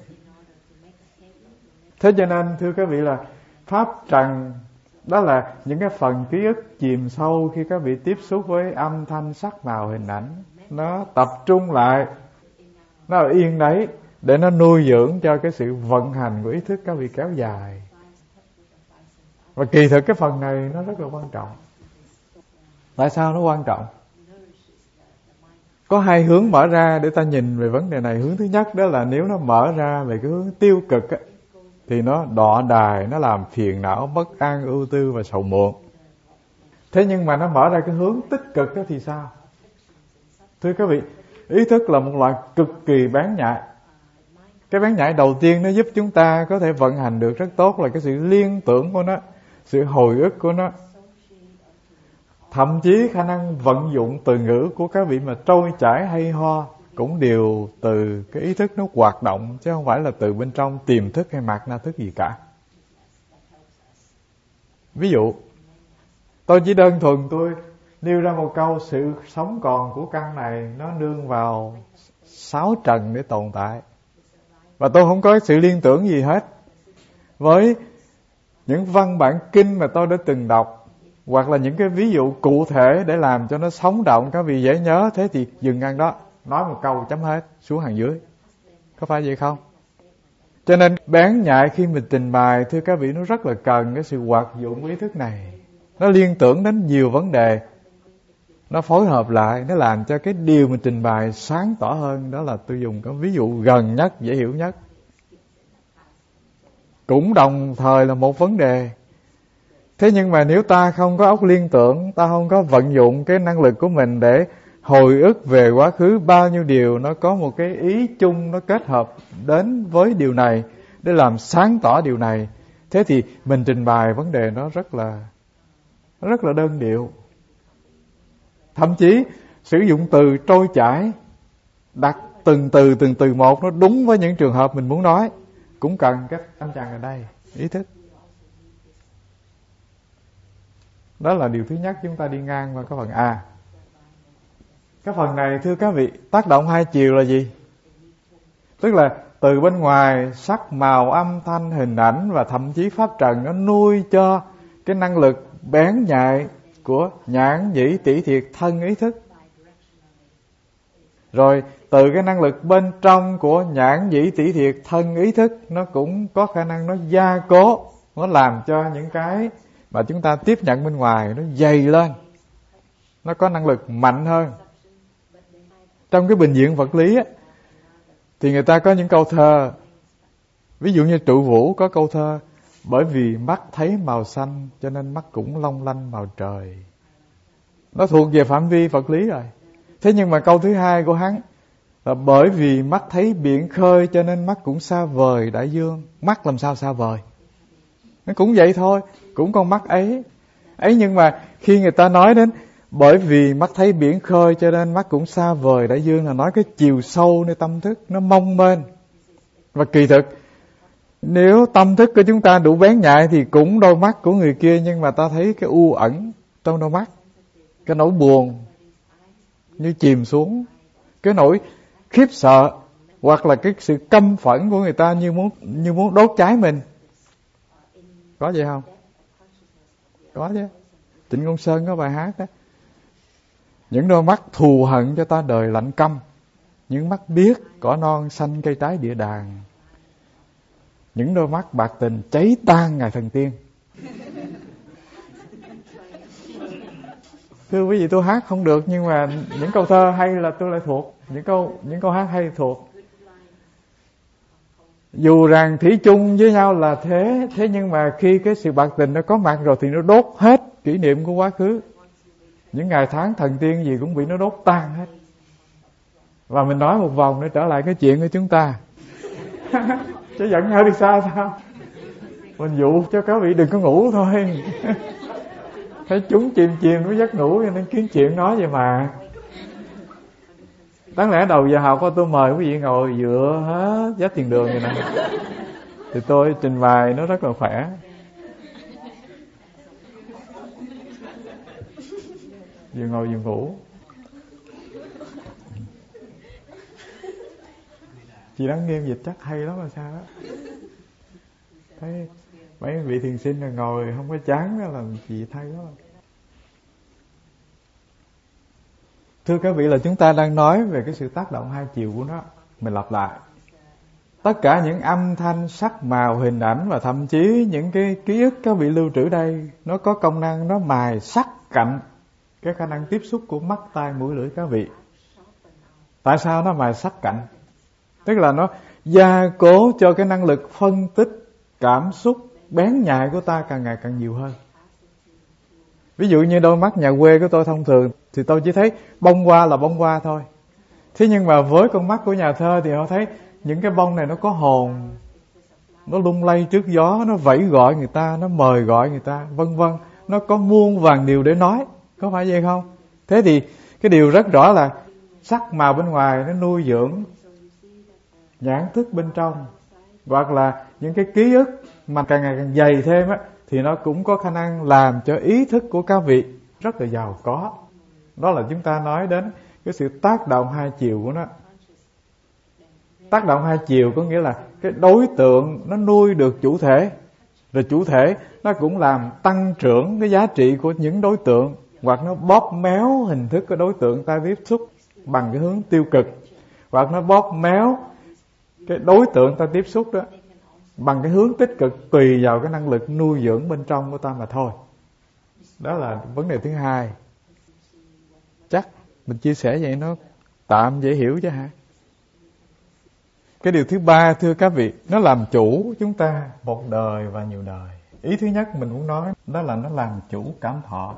Thế cho nên thưa các vị là pháp trần đó là những cái phần ký ức chìm sâu khi các vị tiếp xúc với âm thanh, sắc màu, hình ảnh. Nó tập trung lại, nó ở yên đấy để nó nuôi dưỡng cho cái sự vận hành của ý thức các vị kéo dài. Và kỳ thực cái phần này nó rất là quan trọng. Tại sao nó quan trọng? Có 2 hướng mở ra để ta nhìn về vấn đề này. Hướng thứ nhất đó là nếu nó mở ra về cái hướng tiêu cực á, thì nó đọa đài, nó làm phiền não, bất an, ưu tư và sầu muộn. Thế nhưng mà nó mở ra cái hướng tích cực đó thì sao? Thưa các vị, ý thức là một loại cực kỳ bén nhạy. Cái bén nhạy đầu tiên nó giúp chúng ta có thể vận hành được rất tốt là cái sự liên tưởng của nó, sự hồi ức của nó. Thậm chí khả năng vận dụng từ ngữ của các vị mà trôi chảy hay ho cũng đều từ cái ý thức nó hoạt động, chứ không phải là từ bên trong tiềm thức hay mạt na thức gì cả. Ví dụ, tôi chỉ đơn thuần tôi nêu ra một câu: sự sống còn của căn này nó nương vào 6 trần để tồn tại. Và tôi không có sự liên tưởng gì hết với những văn bản kinh mà tôi đã từng đọc, hoặc là những cái ví dụ cụ thể để làm cho nó sống động, các vị dễ nhớ. Thế thì dừng ngang đó, nói một câu chấm hết, xuống hàng dưới. Có phải vậy không? Cho nên bén nhạy khi mình trình bày, thưa các vị, nó rất là cần cái sự hoạt dụng của ý thức này. Nó liên tưởng đến nhiều vấn đề, nó phối hợp lại, nó làm cho cái điều mình trình bày sáng tỏ hơn. Đó là tôi dùng cái ví dụ gần nhất, dễ hiểu nhất. Cũng đồng thời là một vấn đề. Thế nhưng mà nếu ta không có óc liên tưởng, ta không có vận dụng cái năng lực của mình để hồi ức về quá khứ bao nhiêu điều, nó có một cái ý chung, nó kết hợp đến với điều này để làm sáng tỏ điều này, thế thì mình trình bày vấn đề nó rất là đơn điệu. Thậm chí sử dụng từ trôi chảy, đặt từng từ một nó đúng với những trường hợp mình muốn nói, cũng cần các anh chàng ở đây ý thức. Đó là điều thứ nhất, chúng ta đi ngang qua cái phần A. Cái phần này thưa các vị, tác động hai chiều là gì? Tức là từ bên ngoài sắc màu âm thanh hình ảnh và thậm chí pháp trần nó nuôi cho cái năng lực bén nhạy của nhãn nhĩ tỷ thiệt thân ý thức. Rồi từ cái năng lực bên trong của nhãn nhĩ tỷ thiệt thân ý thức, nó cũng có khả năng nó gia cố, nó làm cho những cái mà chúng ta tiếp nhận bên ngoài nó dày lên, nó có năng lực mạnh hơn. Trong cái bình diện vật lý á, thì người ta có những câu thơ, ví dụ như Trụ Vũ có câu thơ: bởi vì mắt thấy màu xanh cho nên mắt cũng long lanh màu trời. Nó thuộc về phạm vi vật lý rồi. Thế nhưng mà câu thứ hai của hắn là bởi vì mắt thấy biển khơi cho nên mắt cũng xa vời đại dương. Mắt làm sao xa vời? Nó cũng vậy thôi, cũng con mắt ấy. Nhưng mà khi người ta nói đến bởi vì mắt thấy biển khơi cho nên mắt cũng xa vời đại dương, là nói cái chiều sâu nơi tâm thức nó mong mênh. Và kỳ thực nếu tâm thức của chúng ta đủ bén nhạy thì cũng đôi mắt của người kia, nhưng mà ta thấy cái u ẩn trong đôi mắt, cái nỗi buồn như chìm xuống, cái nỗi khiếp sợ, hoặc là cái sự căm phẫn của người ta như muốn đốt cháy mình. Có vậy không? Có chứ. Trịnh Công Sơn có bài hát đó: những đôi mắt thù hận cho ta đời lạnh căm, những mắt biếc cỏ non xanh cây trái địa đàng, những đôi mắt bạc tình cháy tan ngài thần tiên. Thưa quý vị, tôi hát không được, nhưng mà những câu thơ hay là tôi lại thuộc, những câu hát hay thuộc. Dù rằng thủy chung với nhau là thế nhưng mà khi cái sự bạc tình nó có mặt rồi thì nó đốt hết kỷ niệm của quá khứ. Những ngày tháng thần tiên gì cũng bị nó đốt tan hết. Và mình nói một vòng để trở lại cái chuyện của chúng ta. Chứ giận nhau đi sao? Mình dụ cho các vị đừng có ngủ thôi. Thấy chúng chìm với giấc ngủ cho nên kiếm chuyện nói vậy mà. Đáng lẽ đầu giờ học tôi mời quý vị ngồi dựa hết giá tiền đường vậy nè, thì tôi trình bày nó rất là khỏe. Vừa ngồi vừa ngủ. Chị Đăng Nghiêm dịch chắc hay lắm là sao đó. Thấy mấy vị thiền sinh là ngồi không có chán đó, làm chị thay đó. Thưa các vị, là chúng ta đang nói về cái sự tác động hai chiều của nó. Mình lặp lại: tất cả những âm thanh, sắc màu, hình ảnh và thậm chí những cái ký ức các vị lưu trữ đây, nó có công năng nó mài sắc cạnh cái khả năng tiếp xúc của mắt, tai, mũi, lưỡi các vị. Tại sao nó mài sắc cạnh? Tức là nó gia cố cho cái năng lực phân tích cảm xúc bén nhạy của ta càng ngày càng nhiều hơn. Ví dụ như đôi mắt nhà quê của tôi thông thường thì tôi chỉ thấy bông hoa là bông hoa thôi. Thế nhưng mà với con mắt của nhà thơ thì họ thấy những cái bông này nó có hồn, nó lung lay trước gió, nó vẫy gọi người ta, nó mời gọi người ta, vân vân. Nó có muôn vàn điều để nói, có phải vậy không? Thế thì cái điều rất rõ là sắc màu bên ngoài nó nuôi dưỡng nhãn thức bên trong, hoặc là những cái ký ức mà càng ngày càng dày thêm á, thì nó cũng có khả năng làm cho ý thức của các vị rất là giàu có. Đó là chúng ta nói đến cái sự tác động hai chiều của nó. Tác động hai chiều có nghĩa là cái đối tượng nó nuôi được chủ thể, rồi chủ thể nó cũng làm tăng trưởng cái giá trị của những đối tượng, hoặc nó bóp méo hình thức của đối tượng ta tiếp xúc bằng cái hướng tiêu cực, hoặc nó bóp méo cái đối tượng ta tiếp xúc đó bằng cái hướng tích cực, tùy vào cái năng lực nuôi dưỡng bên trong của ta mà thôi. Đó là vấn đề thứ hai. Chắc mình chia sẻ vậy nó tạm dễ hiểu chứ hả? Cái điều thứ ba, thưa các vị, nó làm chủ chúng ta một đời và nhiều đời. Ý thứ nhất mình muốn nói đó là nó làm chủ cảm thọ.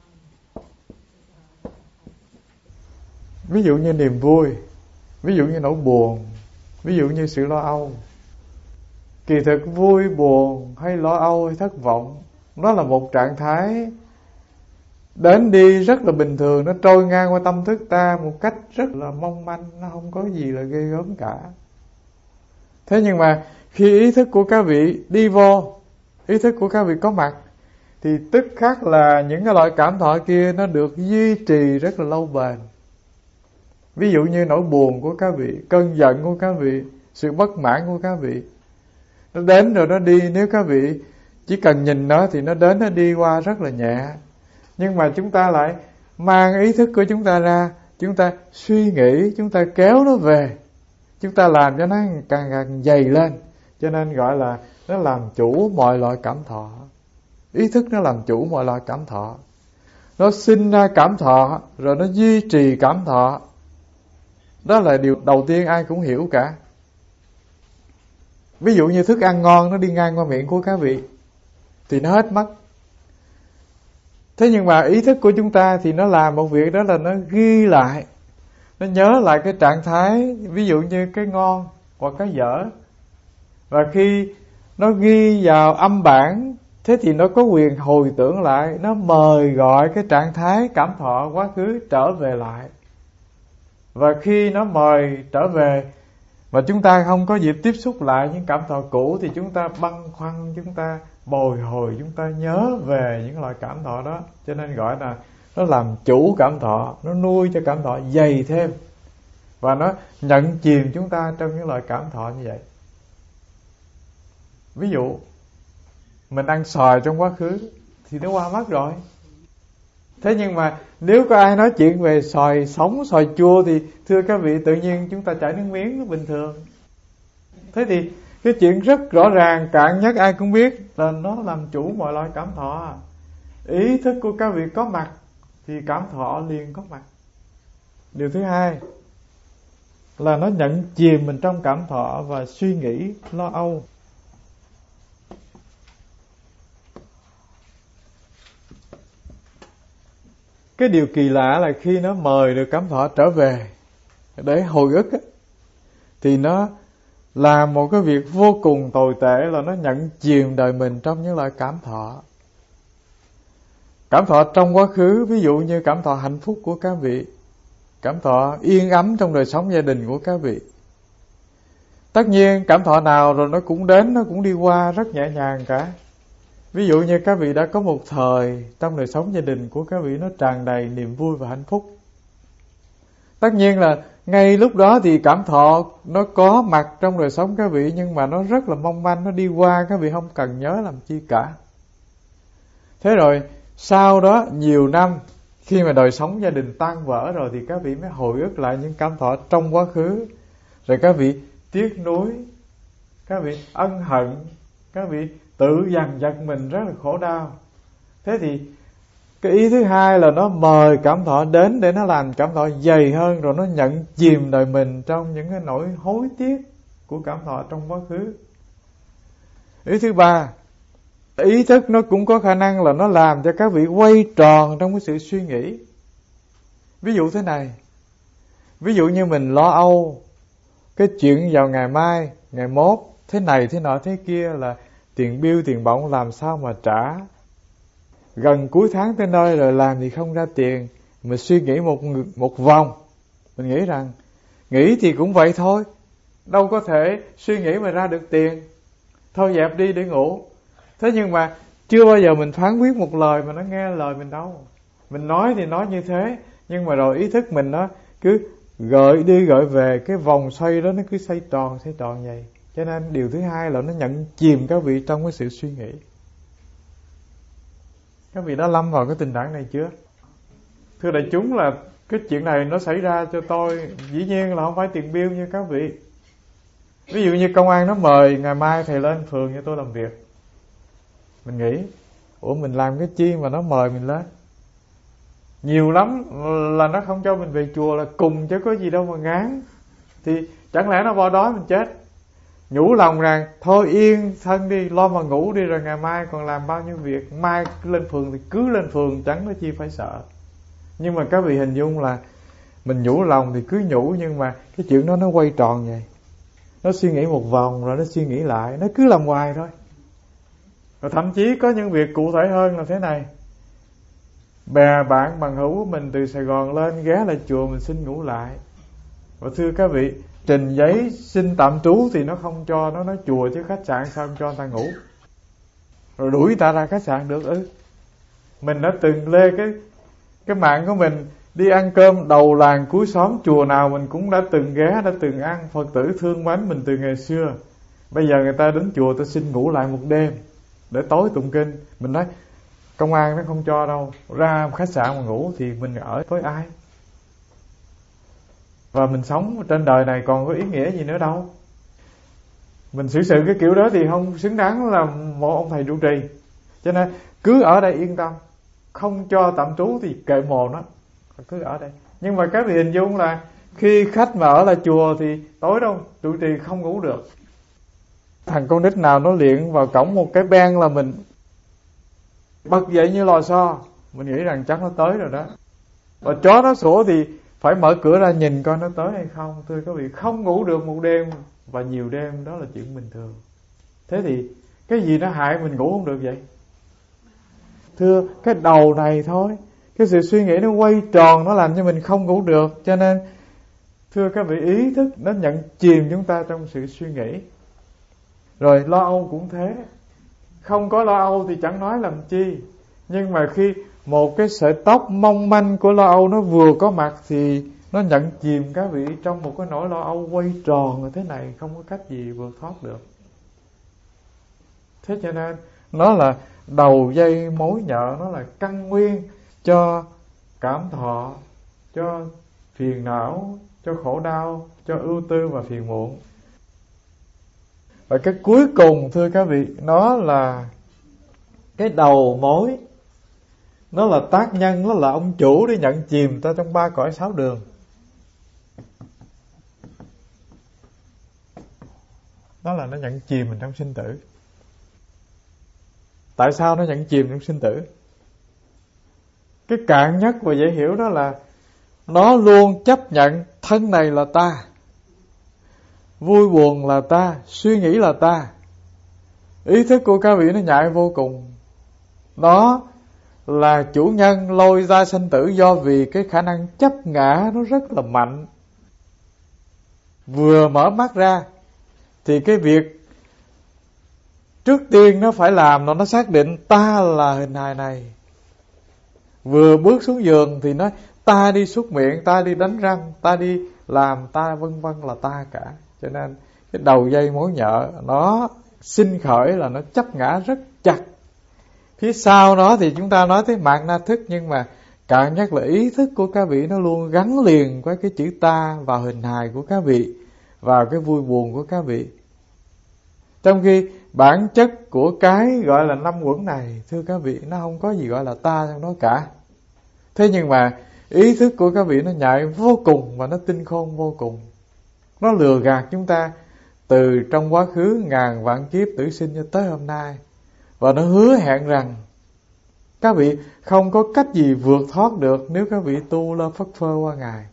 Ví dụ như niềm vui, ví dụ như nỗi buồn, ví dụ như sự lo âu. Kỳ thực vui, buồn hay lo âu hay thất vọng, nó là một trạng thái đến đi rất là bình thường, nó trôi ngang qua tâm thức ta một cách rất là mong manh, nó không có gì là ghê gớm cả. Thế nhưng mà khi ý thức của các vị đi vô, ý thức của các vị có mặt, thì tức khắc là những cái loại cảm thọ kia nó được duy trì rất là lâu bền. Ví dụ như nỗi buồn của các vị, cơn giận của các vị, sự bất mãn của các vị. Nó đến rồi nó đi, nếu các vị chỉ cần nhìn nó thì nó đến nó đi qua rất là nhẹ. Nhưng mà chúng ta lại mang ý thức của chúng ta ra, chúng ta suy nghĩ, chúng ta kéo nó về, chúng ta làm cho nó càng càng dày lên. Cho nên gọi là nó làm chủ mọi loại cảm thọ. Ý thức nó làm chủ mọi loại cảm thọ. Nó sinh ra cảm thọ, rồi nó duy trì cảm thọ. Đó là điều đầu tiên ai cũng hiểu cả. Ví dụ như thức ăn ngon nó đi ngang qua miệng của các vị thì nó hết mất. Thế nhưng mà ý thức của chúng ta thì nó làm một việc, đó là nó ghi lại, nó nhớ lại cái trạng thái, ví dụ như cái ngon hoặc cái dở. Và khi nó ghi vào âm bản, thế thì nó có quyền hồi tưởng lại, nó mời gọi cái trạng thái cảm thọ quá khứ trở về lại. Và khi nó mời trở về mà chúng ta không có dịp tiếp xúc lại những cảm thọ cũ, thì chúng ta băn khoăn, chúng ta bồi hồi, chúng ta nhớ về những loại cảm thọ đó. Cho nên gọi là nó làm chủ cảm thọ, nó nuôi cho cảm thọ dày thêm, và nó nhận chìm chúng ta trong những loại cảm thọ như vậy. Ví dụ mình ăn xoài trong quá khứ thì nó qua mất rồi. Thế nhưng mà nếu có ai nói chuyện về xoài sống, xoài chua thì thưa các vị, tự nhiên chúng ta chảy nước miếng nó bình thường. Thế thì cái chuyện rất rõ ràng, cạn nhất ai cũng biết là nó làm chủ mọi loại cảm thọ. Ý thức của các vị có mặt thì cảm thọ liền có mặt. Điều thứ hai là nó nhận chìm mình trong cảm thọ và suy nghĩ lo âu. Cái điều kỳ lạ là khi nó mời được cảm thọ trở về để hồi ức ấy, thì nó làm một cái việc vô cùng tồi tệ, là nó nhận chìm đời mình trong những loại cảm thọ. Cảm thọ trong quá khứ, ví dụ như cảm thọ hạnh phúc của các vị, cảm thọ yên ấm trong đời sống gia đình của các vị. Tất nhiên cảm thọ nào rồi nó cũng đến, nó cũng đi qua rất nhẹ nhàng cả. Ví dụ như các vị đã có một thời trong đời sống gia đình của các vị nó tràn đầy niềm vui và hạnh phúc. Tất nhiên là ngay lúc đó thì cảm thọ nó có mặt trong đời sống các vị, nhưng mà nó rất là mong manh, nó đi qua, các vị không cần nhớ làm chi cả. Thế rồi sau đó nhiều năm, khi mà đời sống gia đình tan vỡ rồi, thì các vị mới hồi ức lại những cảm thọ trong quá khứ. Rồi các vị tiếc nuối, các vị ân hận, các vị tự dằn vặt mình rất là khổ đau. Thế thì cái ý thứ hai là nó mời cảm thọ đến để nó làm cảm thọ dày hơn, rồi nó nhận chìm đời mình trong những cái nỗi hối tiếc của cảm thọ trong quá khứ. Ý thứ ba, ý thức nó cũng có khả năng là nó làm cho các vị quay tròn trong cái sự suy nghĩ. Ví dụ thế này, ví dụ như mình lo âu cái chuyện vào ngày mai, ngày mốt, thế này thế nọ thế kia, là tiền bill tiền bổng làm sao mà trả, gần cuối tháng tới nơi rồi làm thì không ra tiền. Mình suy nghĩ một vòng, mình nghĩ rằng nghĩ thì cũng vậy thôi, đâu có thể suy nghĩ mà ra được tiền, thôi dẹp đi để ngủ. Thế nhưng mà chưa bao giờ mình phán quyết một lời mà nó nghe lời mình đâu. Mình nói thì nói như thế, nhưng mà rồi ý thức mình nó cứ gợi đi gợi về, cái vòng xoay đó nó cứ xoay tròn vậy. Cho nên điều thứ hai là nó nhận chìm các vị trong cái sự suy nghĩ. Các vị đã lâm vào cái tình trạng này chưa? Thưa đại chúng, là cái chuyện này nó xảy ra cho tôi, dĩ nhiên là không phải tiền bill như các vị. Ví dụ như công an nó mời ngày mai thầy lên phường cho tôi làm việc. Mình nghĩ, mình làm cái chi mà nó mời mình lên? Nhiều lắm là nó không cho mình về chùa là cùng, chứ có gì đâu mà ngán. Thì chẳng lẽ nó bỏ đói mình chết? Nhủ lòng rằng thôi yên thân đi, lo mà ngủ đi, rồi ngày mai còn làm bao nhiêu việc, mai lên phường thì cứ lên phường, chẳng có chi phải sợ. Nhưng mà các vị hình dung là mình nhủ lòng thì cứ nhủ, nhưng mà cái chuyện đó nó quay tròn vậy. Nó suy nghĩ một vòng rồi nó suy nghĩ lại, nó cứ làm hoài thôi. Rồi thậm chí có những việc cụ thể hơn là thế này: bè bạn bằng hữu của mình từ Sài Gòn lên ghé lại chùa mình xin ngủ lại. Và thưa các vị, trình giấy xin tạm trú thì nó không cho, nó nói chùa chứ khách sạn sao không cho người ta ngủ. Rồi đuổi người ta ra khách sạn được ư? Mình đã từng lê cái mạng của mình Đi ăn cơm đầu làng cuối xóm, chùa nào mình cũng đã từng ghé, đã từng ăn. Phật tử thương mến mình từ ngày xưa. Bây giờ người ta đến chùa ta xin ngủ lại một đêm để tối tụng kinh. Mình nói công an nó không cho đâu, ra khách sạn mà ngủ thì mình ở với ai? Và mình sống trên đời này còn có ý nghĩa gì nữa đâu. Mình xử sự cái kiểu đó thì không xứng đáng là một ông thầy trụ trì. Cho nên cứ ở đây yên tâm, không cho tạm trú thì kệ mồ nó, cứ ở đây. Nhưng mà các vị hình dung là khi khách mà ở lại chùa thì tối đâu trụ trì không ngủ được. Thằng con nít nào nó luyện vào cổng một cái ben là mình bật dậy như lò xo, mình nghĩ rằng chắc nó tới rồi đó. Và chó nó sủa thì phải mở cửa ra nhìn coi nó tới hay không. Thưa các vị, không ngủ được một đêm và nhiều đêm đó là chuyện bình thường. Thế thì cái gì nó hại mình ngủ không được vậy? Thưa, cái đầu này thôi, cái sự suy nghĩ nó quay tròn, nó làm cho mình không ngủ được. Cho nên thưa các vị, ý thức nó nhận chìm chúng ta trong sự suy nghĩ. Rồi lo âu cũng thế. Không có lo âu thì chẳng nói làm chi. Nhưng mà khi một cái sợi tóc mong manh của lo âu nó vừa có mặt thì nó nhận chìm các vị trong một cái nỗi lo âu quay tròn như thế này, không có cách gì vượt thoát được. Thế cho nên nó là đầu dây mối nhợ, nó là căn nguyên cho cảm thọ, cho phiền não, cho khổ đau, cho ưu tư và phiền muộn. Và cái cuối cùng thưa các vị, nó là cái đầu mối, nó là tác nhân, nó là ông chủ để nhận chìm ta trong ba cõi sáu đường. Đó là nó nhận chìm mình trong sinh tử. Tại sao nó nhận chìm trong sinh tử? Cái cạn nhất và dễ hiểu đó là nó luôn chấp nhận thân này là ta, vui buồn là ta, suy nghĩ là ta. Ý thức của các vị nó nhạy vô cùng. Nó là chủ nhân lôi ra sanh tử do vì cái khả năng chấp ngã nó rất là mạnh. Vừa mở mắt ra thì cái việc trước tiên nó phải làm là nó xác định ta là hình hài này. Vừa bước xuống giường thì nói ta đi súc miệng, ta đi đánh răng, ta đi làm, ta vân vân là ta cả. Cho nên cái đầu dây mối nhợ nó sinh khởi là nó chấp ngã rất chặt. Phía sau đó thì chúng ta nói tới mạt na thức, nhưng mà cạn nhất là ý thức của các vị nó luôn gắn liền với cái chữ ta vào hình hài của các vị, vào cái vui buồn của các vị. Trong khi bản chất của cái gọi là năm uẩn này, thưa các vị, nó không có gì gọi là ta trong đó cả. Thế nhưng mà ý thức của các vị nó nhạy vô cùng và nó tinh khôn vô cùng. Nó lừa gạt chúng ta từ trong quá khứ ngàn vạn kiếp tử sinh cho tới hôm nay. Và nó hứa hẹn rằng các vị không có cách gì vượt thoát được nếu các vị tu lơ phất phơ qua Ngài.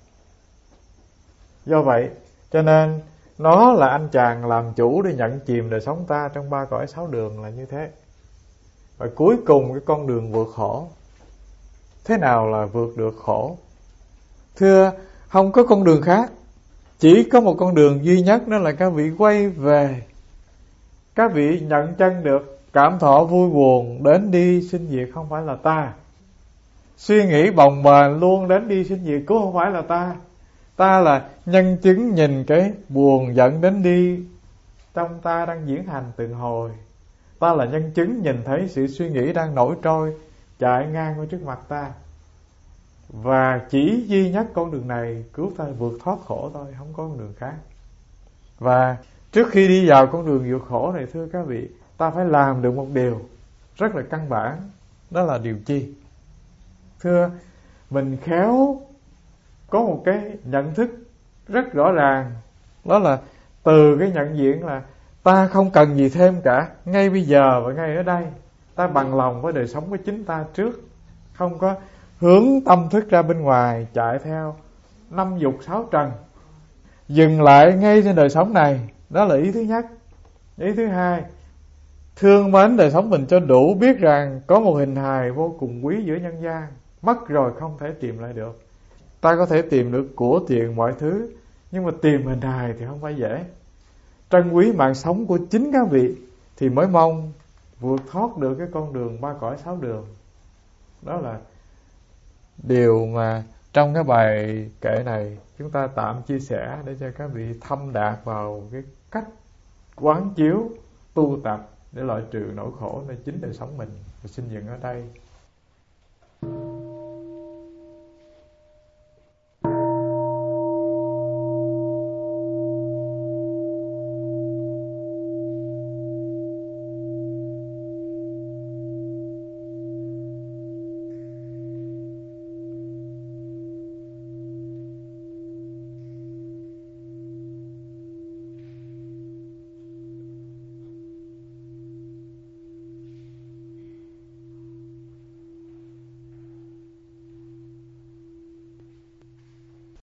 Do vậy cho nên nó là anh chàng làm chủ để nhận chìm đời sống ta trong ba cõi sáu đường là như thế. Và cuối cùng cái con đường vượt khổ. Thế nào là vượt được khổ? Thưa, không có con đường khác. Chỉ có một con đường duy nhất, đó là các vị quay về. Các vị nhận chân được cảm thọ vui buồn, đến đi sinh diệt không phải là ta. Suy nghĩ bồng bềnh luôn đến đi sinh diệt cũng không phải là ta. Ta là nhân chứng nhìn cái buồn giận đến đi trong ta đang diễn hành từng hồi. Ta là nhân chứng nhìn thấy sự suy nghĩ đang nổi trôi chạy ngang qua trước mặt ta. Và chỉ duy nhất con đường này cứu ta vượt thoát khổ thôi, không có con đường khác. Và trước khi đi vào con đường vượt khổ này, thưa các vị, ta phải làm được một điều rất là căn bản. Đó là điều chi? Thưa, mình khéo có một cái nhận thức rất rõ ràng. Đó là từ cái nhận diện là ta không cần gì thêm cả. Ngay bây giờ và ngay ở đây, ta bằng lòng với đời sống của chính ta trước. Không có hướng tâm thức ra bên ngoài, chạy theo năm dục sáu trần. Dừng lại ngay trên đời sống này. Đó là ý thứ nhất. Ý thứ hai, thương mến đời sống mình cho đủ, biết rằng có một hình hài vô cùng quý giữa nhân gian, mất rồi không thể tìm lại được. Ta có thể tìm được của tiền mọi thứ, nhưng mà tìm hình hài thì không phải dễ. Trân quý mạng sống của chính các vị thì mới mong vượt thoát được cái con đường ba cõi sáu đường. Đó là điều mà Trong cái bài kệ này chúng ta tạm chia sẻ để cho các vị thâm đạt vào cái cách quán chiếu tu tập để loại trừ nỗi khổ nơi chính đời sống mình. Và xin dừng ở đây.